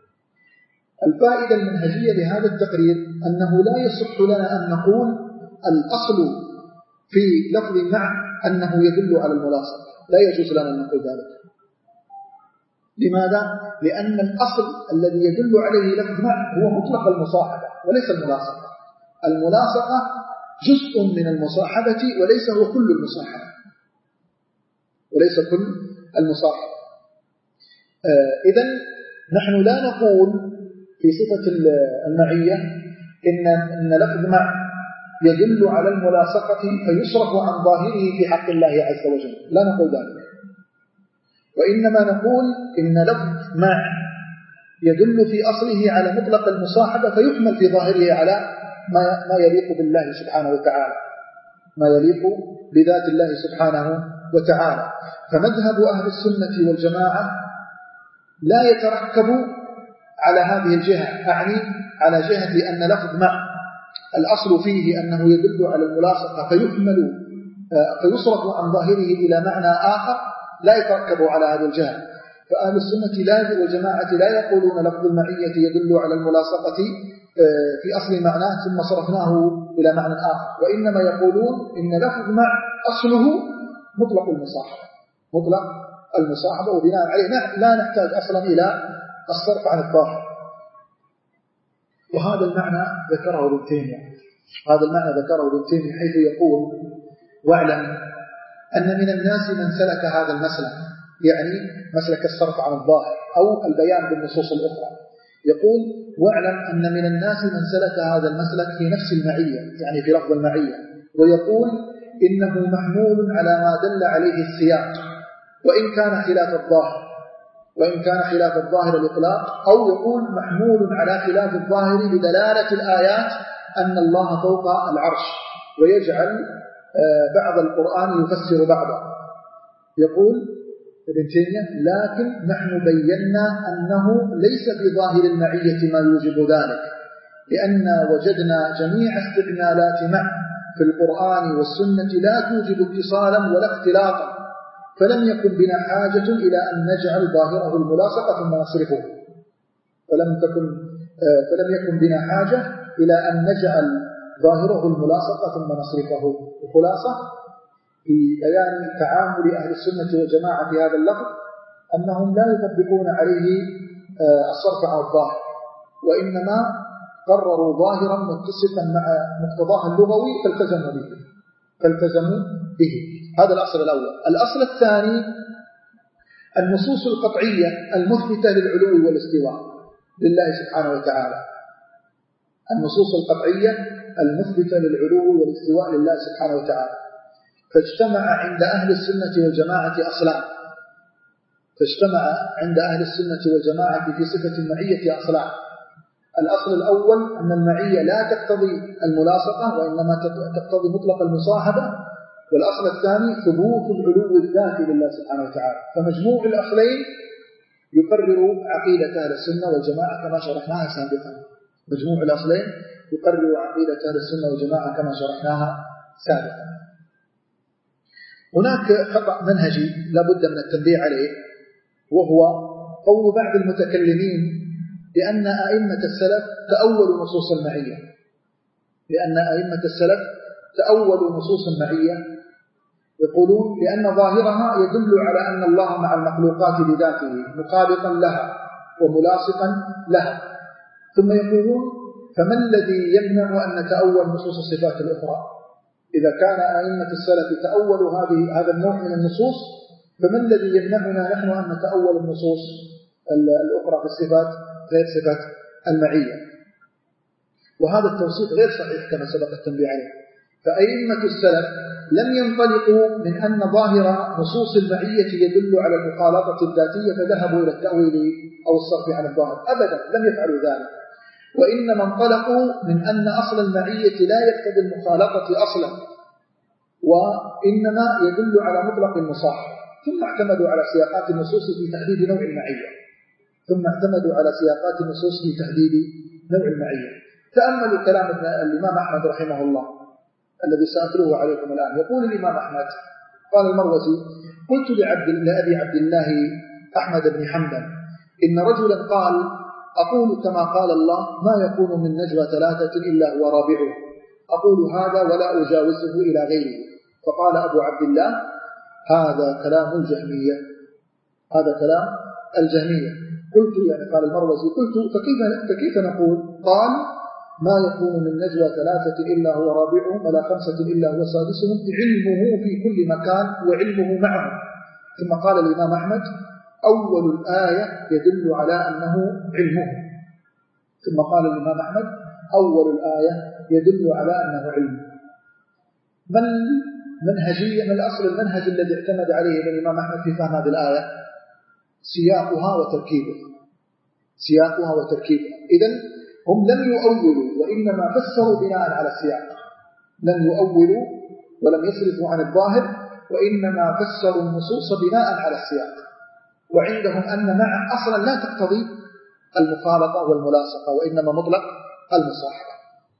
الفائدة المنهجية لهذا التقرير أنه لا يصح لنا أن نقول الأصل في لفظ مع أنه يدل على الملاصقة، لا يجوز لنا أن نقول ذلك. لماذا؟ لأن الأصل الذي يدل عليه لفظ مع هو مطلق المصاحبة وليس الملاصقة. الملاصقة جزء من المصاحبة وليس هو كل المصاحبة وليس كل المصاحبة. آه إذن نحن لا نقول في صفة المعية إن, إن لفظ مع يدل على الملاصقة فيصرف عن ظاهره في حق الله عز وجل، لا نقول ذلك. وإنما نقول إن لفظ مع يدل في أصله على مطلق المصاحبة فيحمل في ظاهره على ما يليق بالله سبحانه وتعالى، ما يليق بذات الله سبحانه وتعالى. فمذهب أهل السنة والجماعة لا يتركب على هذه الجهة، أعني على جهة أن لفظ مع الأصل فيه أنه يدل على الملاصقة فيحمل فيصرف عن ظاهره إلى معنى آخر، لا يتركب على هذه الجهة. فأهل السنة لا والجماعة لا يقولون لفظ المعية يدل على الملاصقة في أصل معناه ثم صرفناه إلى معنى آخر، وإنما يقولون إن لفظ مع أصله مطلق المصاحبة مطلق المصاحبة وبناء عليه لا نحتاج أصلا إلى الصرف عن الظاهر. وهذا المعنى ذكره ابن تيمية هذا المعنى ذكره ابن تيمية حيث يقول: واعلم أن من الناس من سلك هذا المسلك، يعني مسلك الصرف عن الظاهر أو البيان بالنصوص الأخرى. يقول: واعلم أن من الناس من سلك هذا المسلك في نفس المعية، يعني في لفظ المعية، ويقول إنه محمول على ما دل عليه السياق وإن كان خلاف الظاهر وإن كان خلاف الظاهر الإطلاق، أو يقول محمول على خلاف الظاهر بدلالة الآيات أن الله فوق العرش ويجعل بعض القرآن يفسر بعضه. يقول ابن تيمية: لكن نحن بينا أنه ليس في ظاهر المعية ما يوجب ذلك، لأن وجدنا جميع استعمالات مع في القرآن والسنة لا توجب اتصالا ولا اختلاطا، فلم يكن بنا حاجة إلى أن نجعل ظاهره الملاصقة ثم نصرفه فلم تكن فلم يكن بنا حاجة إلى أن نجعل ظاهره الملاصقة ثم نصرفه. الخلاصة في بيان تعامل أهل السنة والجماعة في هذا اللفظ أنهم لا يطبقون عليه الصرف على الظاهر، وإنما قرروا ظاهرا متصفا مع مقتضاه اللغوي فالتزموا به فالتزموا به هذا الأصل الأول. الأصل الثاني النصوص القطعية المثبتة للعلو والاستواء لله سبحانه وتعالى. النصوص القطعية المثبتة للعلو والاستواء لله سبحانه وتعالى. فاجتمع عند أهل السنة والجماعة أصلان فاجتمع عند أهل السنة والجماعة في صفة المعية أصلان. الأصل الأول أن المعية لا تقتضي الملاصقة وإنما تقتضي مطلق المصاحبة. والأصل الثاني ثبوت العلو الذاتي لله سبحانه وتعالى. فمجموع الأصلين يقرر عقيدة أهل السنة والجماعة كما شرحناها سابقا. مجموع الأصلين يقرر عقيدة أهل السنة والجماعة كما شرحناها سابقا. هناك خطأ منهجي لا بد من التنبيه عليه، وهو قول بعض المتكلمين بأن أئمة السلف تأولوا نصوص المعية لأن أئمة السلف تأولوا نصوص المعية يقولون لأن ظاهرها يدل على أن الله مع المخلوقات بذاته مخالطا لها وملاصقا لها. ثم يقولون فما الذي يمنع أن نتأول نصوص الصفات الأخرى؟ إذا كان أئمة السلف تأولوا هذه هذا النوع من النصوص، فما الذي يمنعنا نحن أن نتأول النصوص الأخرى في الصفات غير صفات المعية؟ وهذا التوصيف غير صحيح كما سبق التنبيه عليه. فأئمة السلف لم ينطلقوا من أن ظاهر نصوص المعية يدل على المخالطة الذاتية فذهبوا إلى التأويل أو الصرف عن الظاهر، أبدا لم يفعلوا ذلك. وإنما انطلقوا من أن أصل المعية لا يقتضي المخالطة أصلا، وإنما يدل على مطلق المصاحبة. ثم اعتمدوا على سياقات النصوص في تحديد نوع المعية ثم اعتمدوا على سياقات النصوص في تحديد نوع المعية. تأملوا كلام الإمام أحمد رحمه الله الذي سأتلوه عليكم الآن. يقول الإمام أحمد قال المروزي: قلت لعبد لأبي عبد الله أحمد بن حنبل إن رجلا قال: أقول كما قال الله ما يكون من نجوى ثلاثة إلا هو رابعه، أقول هذا ولا أجاوزه إلى غيره. فقال أبو عبد الله: هذا كلام الجهمية هذا كلام الجهمية. قلت يعني قال المروزي قلت فكيف, فكيف نقول؟ قال: ما يكون من نجوى ثلاثة إلا هو رابعهم ولا خمسة إلا هو سادسهم، علمه في كل مكان وعلمه معهم. ثم قال الإمام أحمد: أول الآية يدل على أنه علمه. ثم قال الإمام أحمد: أول الآية يدل على أنه علمه. ما المنهجية من الأصل المنهج الذي اعتمد عليه الإمام أحمد في فهم هذه الآية؟ سياقها وتركيبها سياقها وتركيبها إذن هم لم يؤولوا وإنما فسروا بناء على السياق. لم يؤولوا ولم يصرفوا عن الظاهر، وإنما فسروا النصوص بناء على السياق. وعندهم أن مع أصلا لا تقتضي المخالطة والملاصقة وإنما مطلق المصاحبة.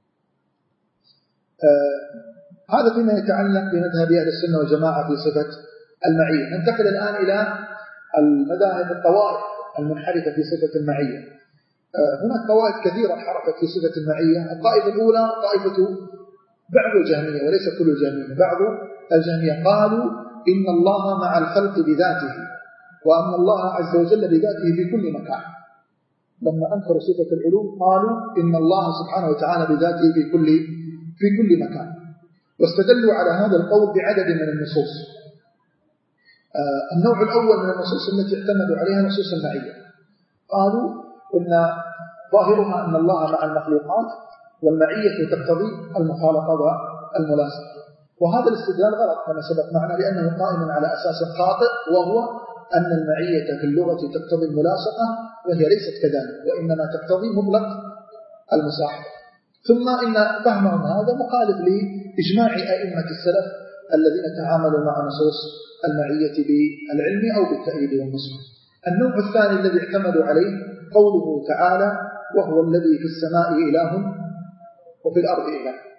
آه هذا فيما يتعلق بمذهب أهل السنة والجماعة في صفة المعية. ننتقل الآن إلى المذاهب الطوائف المنحرفة في صفة المعية. آه هناك طوائف كثيرة انحرفت في صفة المعية. الطائفة الأولى طائفة بعض الجهمية وليس كل الجهمية، بعض الجهمية قالوا إن الله مع الخلق بذاته، وأن الله عز وجل بذاته في كل مكان. لما أنكروا صفة العلو قالوا إن الله سبحانه وتعالى بذاته في كل في كل مكان، واستدلوا على هذا القول بعدد من النصوص. آه النوع الأول من النصوص التي اعتمدوا عليها نصوص المعية. قالوا إن ظاهرها أن الله مع المخلوقات والمعية تقتضي المخالطة والملاصقة. وهذا الاستدلال غلط كما سبق معنا، لأنه قائم على أساس خاطئ، وهو أن المعية في اللغة تقتضي الملاصقة، وهي ليست كذلك، وإنما تقتضي مطلق المصاحبة. ثم إن فهمهم هذا مخالف لإجماع أئمة السلف الذين تعاملوا مع نصوص المعية بالعلم أو بالتأييد والنصر. النوع الثاني الذي اعتمدوا عليه قوله تعالى: وهو الذي في السماء إله وفي الأرض إله.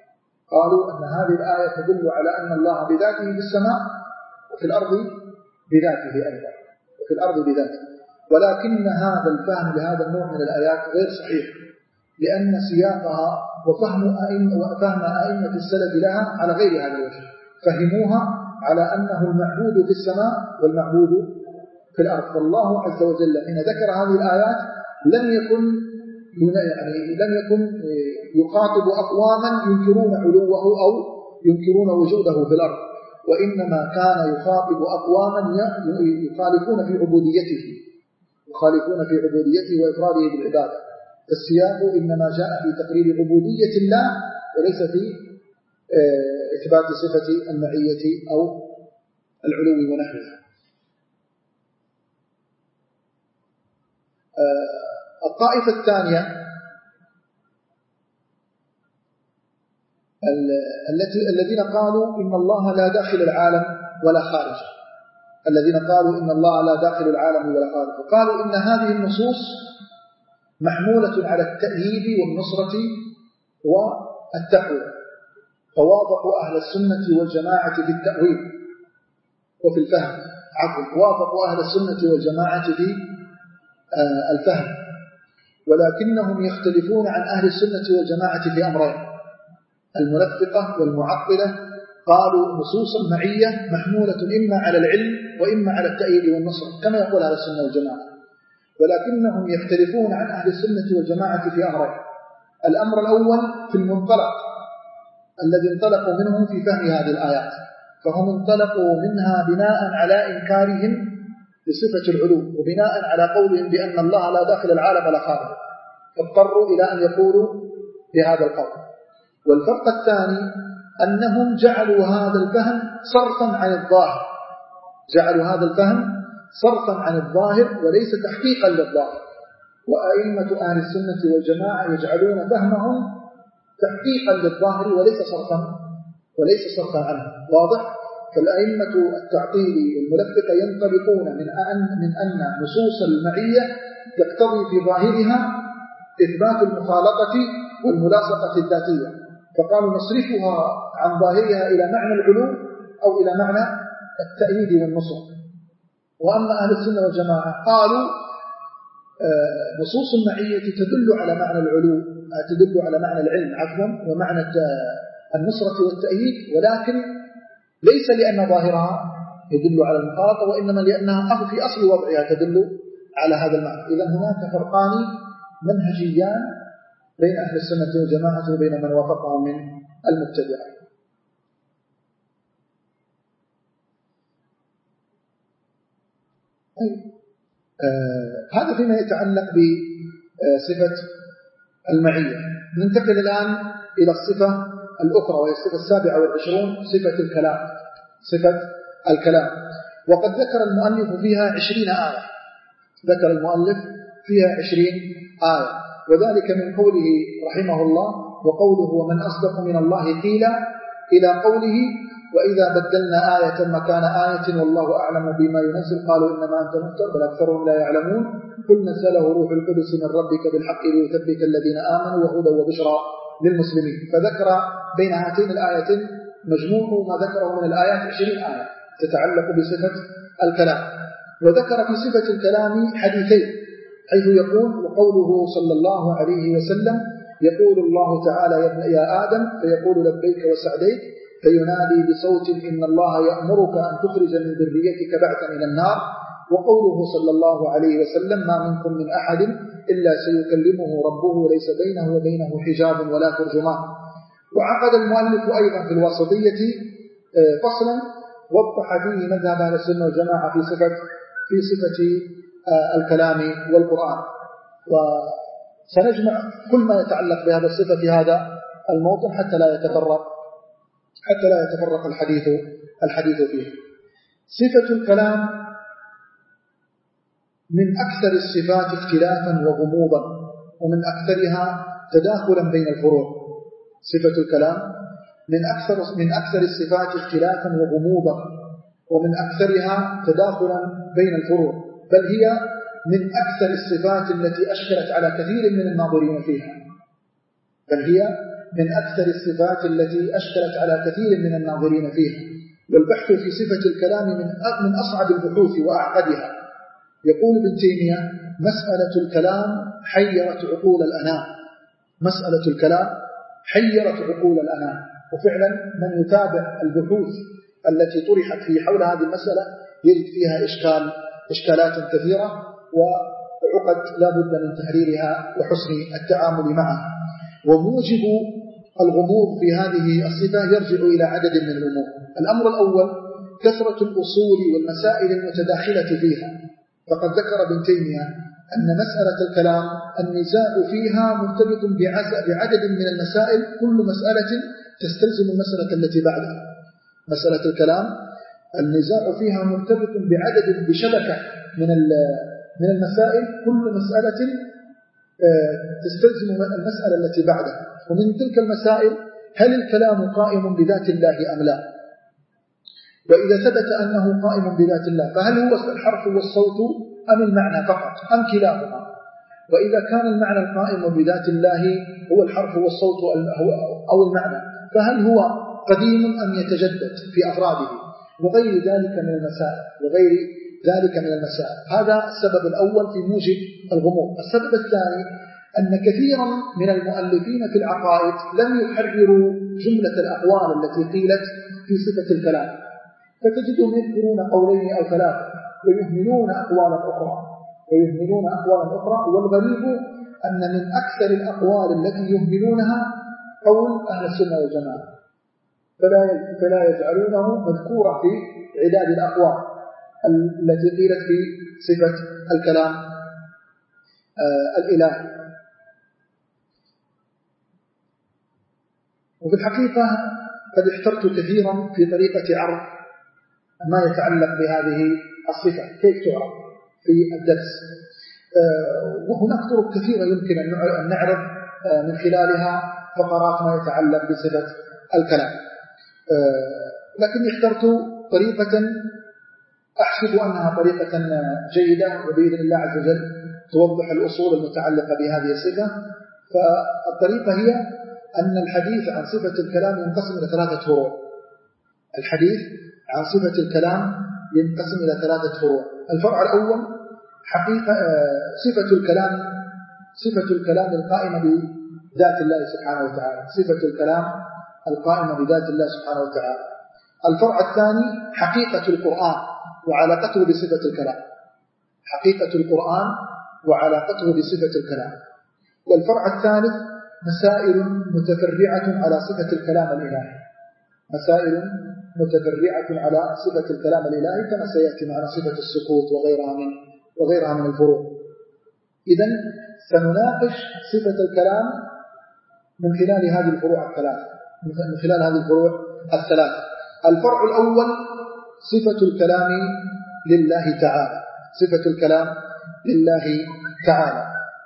قالوا أن هذه الآية تدل على أن الله بذاته في السماء وفي الأرض بذاته أيضا، وفي الأرض بذاته. ولكن هذا الفهم لهذا النوع من الآيات غير صحيح، لأن سياقها وفهم أئمة وفهم أئمة السلف لها على غير هذا الوجه، فهموها على أنه المعبود في السماء والمعبود في الأرض. والله عز وجل حين ذكر هذه الآيات لم يكن يعني لم يكن يخاطب أقواما ينكرون علوه أو ينكرون وجوده في الأرض، وإنما كان يخاطب أقواما يخالفون في عبوديته يخالفون في عبوديته وإفراده بالعبادة. السياق إنما جاء في تقرير عبودية الله وليس في إثبات صفة المعية أو العلو ونحوها. الطائفة الثانية التي الذين قالوا إن الله لا داخل العالم ولا خارجه، الذين قالوا إن الله لا داخل العالم ولا خارجه، قالوا إن هذه النصوص محمولة على التأييد والنصرة والتقوى، فوافقوا أهل السنة والجماعة في التأويل وفي الفهم عفوا وافقوا أهل السنة والجماعة في الفهم، ولكنهم يختلفون عن أهل السنة والجماعة في أمرين. المنفقة والمعطلة قالوا نصوص المعية محمولة إما على العلم وإما على التأييد والنصر كما يقول أهل السنة والجماعة، ولكنهم يختلفون عن أهل السنة والجماعة في أمرين. الأمر الأول في المنطلق الذي انطلقوا منه في فهم هذه الآيات، فهم انطلقوا منها بناء على إنكارهم بصفة العلو وبناء على قولهم بأن الله لا داخل العالم ولا خارجه، اضطروا إلى أن يقولوا بهذا القول. والفرق الثاني أنهم جعلوا هذا الفهم صرفا عن الظاهر، جعلوا هذا الفهم صرفا عن الظاهر وليس تحقيقا للظاهر. وأئمة أهل السنة والجماعة يجعلون فهمهم تحقيقا للظاهر وليس صرفا وليس صرفا عنه. واضح؟ فالأئمة التعطيل والملفقة ينطلقون من أن من أن نصوص المعية تقتضي في ظاهرها إثبات المخالطة والملاصقة الذاتية، فقالوا نصرفها عن ظاهرها إلى معنى العلو أو إلى معنى التأييد والنصر. وأما أهل السنة والجماعة قالوا نصوص المعية تدل على معنى العلو، تدل على معنى العلم عفوا ومعنى النصرة والتأييد، ولكن ليس لأن ظاهرها يدل على المخالطة، وإنما لأنها في أصل وضعها تدل على هذا المعنى. إذن هناك فرقان منهجيان بين أهل السنة والجماعة وبين من وافقهم من المبتدعة. آه هذا فيما يتعلق بصفة المعية. ننتقل الآن إلى الصفة الأخرى وهي الصفة السابعة والعشرون، صفة الكلام. صفة الكلام وقد ذكر المؤلف فيها عشرين آية، ذكر المؤلف فيها عشرين آية، وذلك من قوله رحمه الله وقوله ومن أصدق من الله قيلا إلى قوله وإذا بدلنا آية مكان آية والله أعلم بما ينزل قالوا إنما أنت مفتر بل أكثرهم لا يعلمون قل نزله روح القدس من ربك بالحق ليثبت الذين آمنوا وهدى وبشرى للمسلمين. فذكر بين هاتين الآيتين مجموع ما ذكره من الآيات عشرين آية تتعلق بصفة الكلام. وذكر في صفة الكلام حديثين حيث يقول وقوله صلى الله عليه وسلم يقول الله تعالى يا آدم فيقول لبيك وسعديك فينادي بصوت إن الله يأمرك أن تخرج من ذريتك بعثا من النار. وقوله صلى الله عليه وسلم ما منكم من أحد إلا سيكلمه ربه ليس بينه وبينه حجاب ولا ترجمان. وعقد المؤلف أيضا في الوسطية فصلا وضح فيه مذهب أهل السنة والجماعة في صفة في صفة الكلام والقرآن. وسنجمع كل ما يتعلق بهذا الصفة في هذا الموطن حتى لا يتفرق حتى لا يتفرق الحديث الحديث فيه. صفة الكلام من أكثر الصفات اختلافا وغموضا ومن أكثرها تداخلا بين الفروع. صفة الكلام من أكثر من أكثر الصفات اختلافا وغموضا ومن أكثرها تداخلا بين الفروع، بل هي من أكثر الصفات التي أشكلت على كثير من الناظرين فيها بل هي من أكثر الصفات التي أشكلت على كثير من الناظرين فيها، والبحث في صفة الكلام من من أصعب البحوث وأعقدها. يقول ابن تيمية: مسألة الكلام حيرت عقول الأنام، مسألة الكلام حيرت عقول الأنام. وفعلا من يتابع البحوث التي طرحت في حول هذه المسألة يجد فيها إشكال إشكالات كثيرة وعقد لا بد من تحريرها وحسن التعامل معها. وموجب الغموض في هذه الصفة يرجع إلى عدد من الأمور. الأمر الأول كثرة الأصول والمسائل المتداخلة فيها، فقد ذكر ابن تيمية أن مسألة الكلام النزاع فيها مرتبط بعدد من المسائل، كل مسألة تستلزم المسألة التي بعدها. مسألة الكلام النزاع فيها مرتبط بعدد بشبكة من من المسائل، كل مسألة تستلزم المسألة التي بعدها. ومن تلك المسائل: هل الكلام قائم بذات الله أم لا؟ وإذا ثبت أنه قائم بذات الله فهل هو الحرف والصوت أم المعنى فقط أم كلاهما؟ وإذا كان المعنى القائم بذات الله هو الحرف والصوت أو المعنى، فهل هو قديم أم يتجدد في أفراده؟ وغير ذلك من المسائل وغير ذلك من المسائل. هذا السبب الأول في موجب الغموض. السبب الثاني أن كثيرا من المؤلفين في العقائد لم يحرروا جملة الأقوال التي قيلت في صفة الكلام، فتجدهم يذكرون قولين أو ثلاثة ويهملون أقوالا أخرى ويهملون أقوالا أخرى والغريب أن من أكثر الأقوال التي يهملونها قول أهل السنة والجماعة، فلا فلا يجعلونه مذكورا في عداد الأقوال التي قيلت في صفة الكلام آه الإلهي. وفي الحقيقة قد احترت كثيرا في طريقة عرض ما يتعلق بهذه الصفة، كيف تعرف في الدرس. آه وهناك طرق كثيرة يمكن أن نعرض آه من خلالها فقرات ما يتعلق بصفة الكلام، آه لكن اخترت طريقة أحسب أنها طريقة جيدة وبإذن الله عز وجل توضح الأصول المتعلقة بهذه الصفة. فالطريقة هي أن الحديث عن صفة الكلام ينقسم إلى ثلاثة فروع. الحديث عن صفة الكلام ينقسم إلى ثلاثة فروع. الفرع الأول حقيقة صفة الكلام صفة الكلام القائمة بذات الله سبحانه وتعالى، صفة الكلام القائمة بذات الله سبحانه وتعالى. الفرع الثاني حقيقة القرآن وعلاقته بصفة الكلام، حقيقة القرآن وعلاقته بصفة الكلام. والفرع الثالث مسائل متفرعة على صفة الكلام الإلهي، مسائل متفرعة على صفة الكلام الإلهي كما سيأتي معنا صفة السكوت وغيرها من وغيرها من الفروع. إذن سنناقش صفة الكلام من خلال هذه الفروع الثلاثة، من خلال هذه الفروع الثلاثة. الفرع الأول صفة الكلام لله تعالى، صفة الكلام لله تعالى.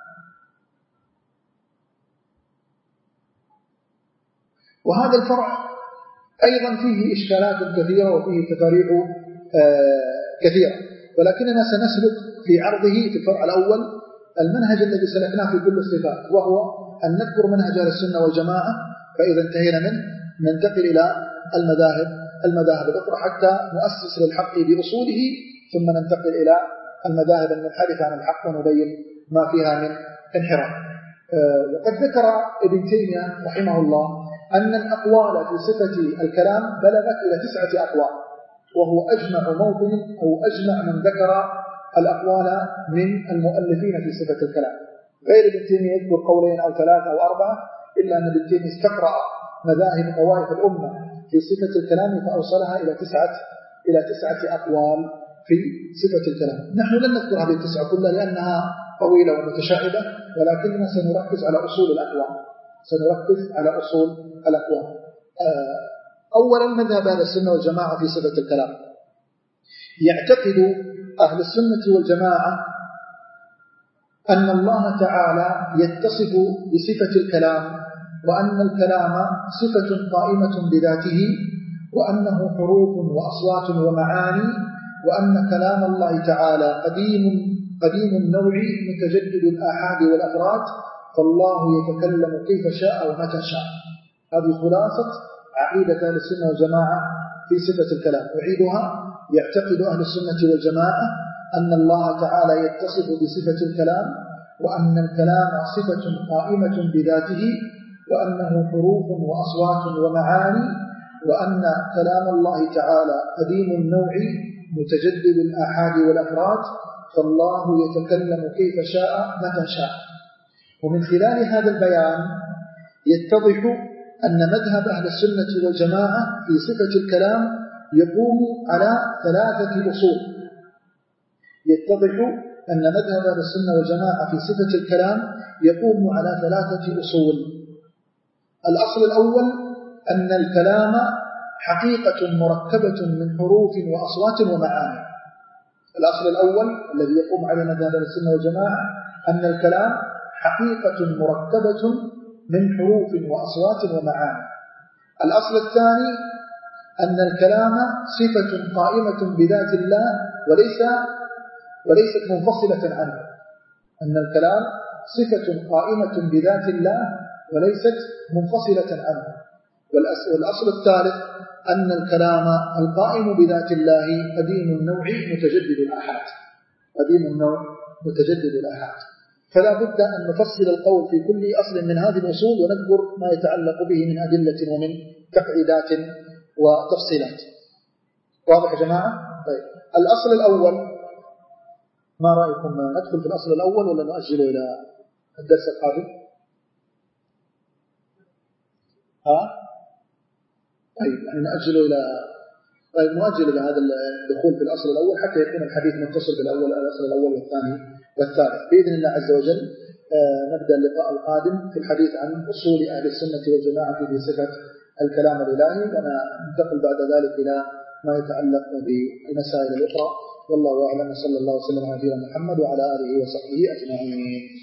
وهذا الفرع أيضا فيه إشكالات كثيرة وفيه تفاريع آه كثيرة، ولكننا سنسلك في عرضه في الفرع الأول المنهج الذي سلكناه في كل الصفات، وهو أن نذكر منهج أهل السنة والجماعة، فإذا انتهينا منه ننتقل إلى المذاهب المذاهب الأخرى حتى نؤسس للحق بأصوله، ثم ننتقل إلى المذاهب المنحرفة عن الحق ونبين ما فيها من انحراف. آه وقد ذكر ابن تيمية رحمه الله أن الأقوال في صفة الكلام بلغت إلى تسعة أقوال، وهو أجمع موطن أو أجمع من ذكر الأقوال من المؤلفين في صفة الكلام. غير ابن تيمية يذكر قولين أو ثلاثة أو أربعة، إلا أن ابن تيمية استقرأ مذاهب طوائف الأمة في صفة الكلام فأوصلها إلى تسعة إلى تسعة أقوال في صفة الكلام. نحن لن نذكر هذه التسعة كلها لأنها طويلة ومتشعبة، ولكننا سنركز على أصول الأقوال سنركز على أصول الأقوال. أولا مذهب أهل السنة والجماعة في صفة الكلام. يعتقد أهل السنة والجماعة أن الله تعالى يتصف بصفة الكلام، وأن الكلام صفة قائمة بذاته، وأنه حروف وأصوات ومعاني، وأن كلام الله تعالى قديم قديم النوع متجدد الآحاد والأفراد، فالله يتكلم كيف شاء ومتى شاء. هذه خلاصة عقيدة أهل السنة والجماعة في صفة الكلام. أعيدها: يعتقد أهل السنة والجماعة أن الله تعالى يتصف بصفة الكلام، وأن الكلام صفة قائمة بذاته، وأنه حروف وأصوات ومعاني، وأن كلام الله تعالى قديم النوع متجدد الآحاد والأفراد، فالله يتكلم كيف شاء متى شاء. ومن خلال هذا البيان يتضح أن مذهب أهل السنة والجماعة في صفة الكلام يقوم على ثلاثة أصول. يتضح أن مذهب أهل السنة والجماعة في صفة الكلام يقوم على ثلاثة أصول. الأصل الأول أن الكلام حقيقة مركبة من حروف وأصوات ومعاني. الأصل الأول الذي يقوم على مذهب أهل السنة والجماعة أن الكلام حقيقة مركبة من حروف وأصوات ومعاني. الأصل الثاني أن الكلام صفة قائمة بذات الله وليس وليست منفصلة عنه. أن الكلام صفة قائمة بذات الله وليست منفصلة عنه. والأصل الثالث أن الكلام القائم بذات الله قديم النوع متجدد الآحاد. قديم النوع متجدد الآحاد. فلا بد أن نفصل القول في كل أصل من هذه الأصول ونذكر ما يتعلق به من أدلة ومن تقعيدات وتفصيلات. واضح يا جماعة؟ طيب، الأصل الأول، ما رأيكم ندخل في الأصل الأول ولا نؤجله إلى الدرس القادم؟ ها؟ طيب، يعني نؤجله إلى طيب نؤجل إلى هذا الدخول في الأصل الأول حتى يكون الحديث متصل بالأول الأصل الأول والثاني والثالث بإذن الله عز وجل. آه نبدأ اللقاء القادم في الحديث عن أصول أهل السنة والجماعة في صفة الكلام الإلهي، وننتقل بعد ذلك إلى ما يتعلق بالمسائل الأخرى. والله أعلم، صلى الله وسلم على نبينا محمد وعلى آله وصحبه أجمعين.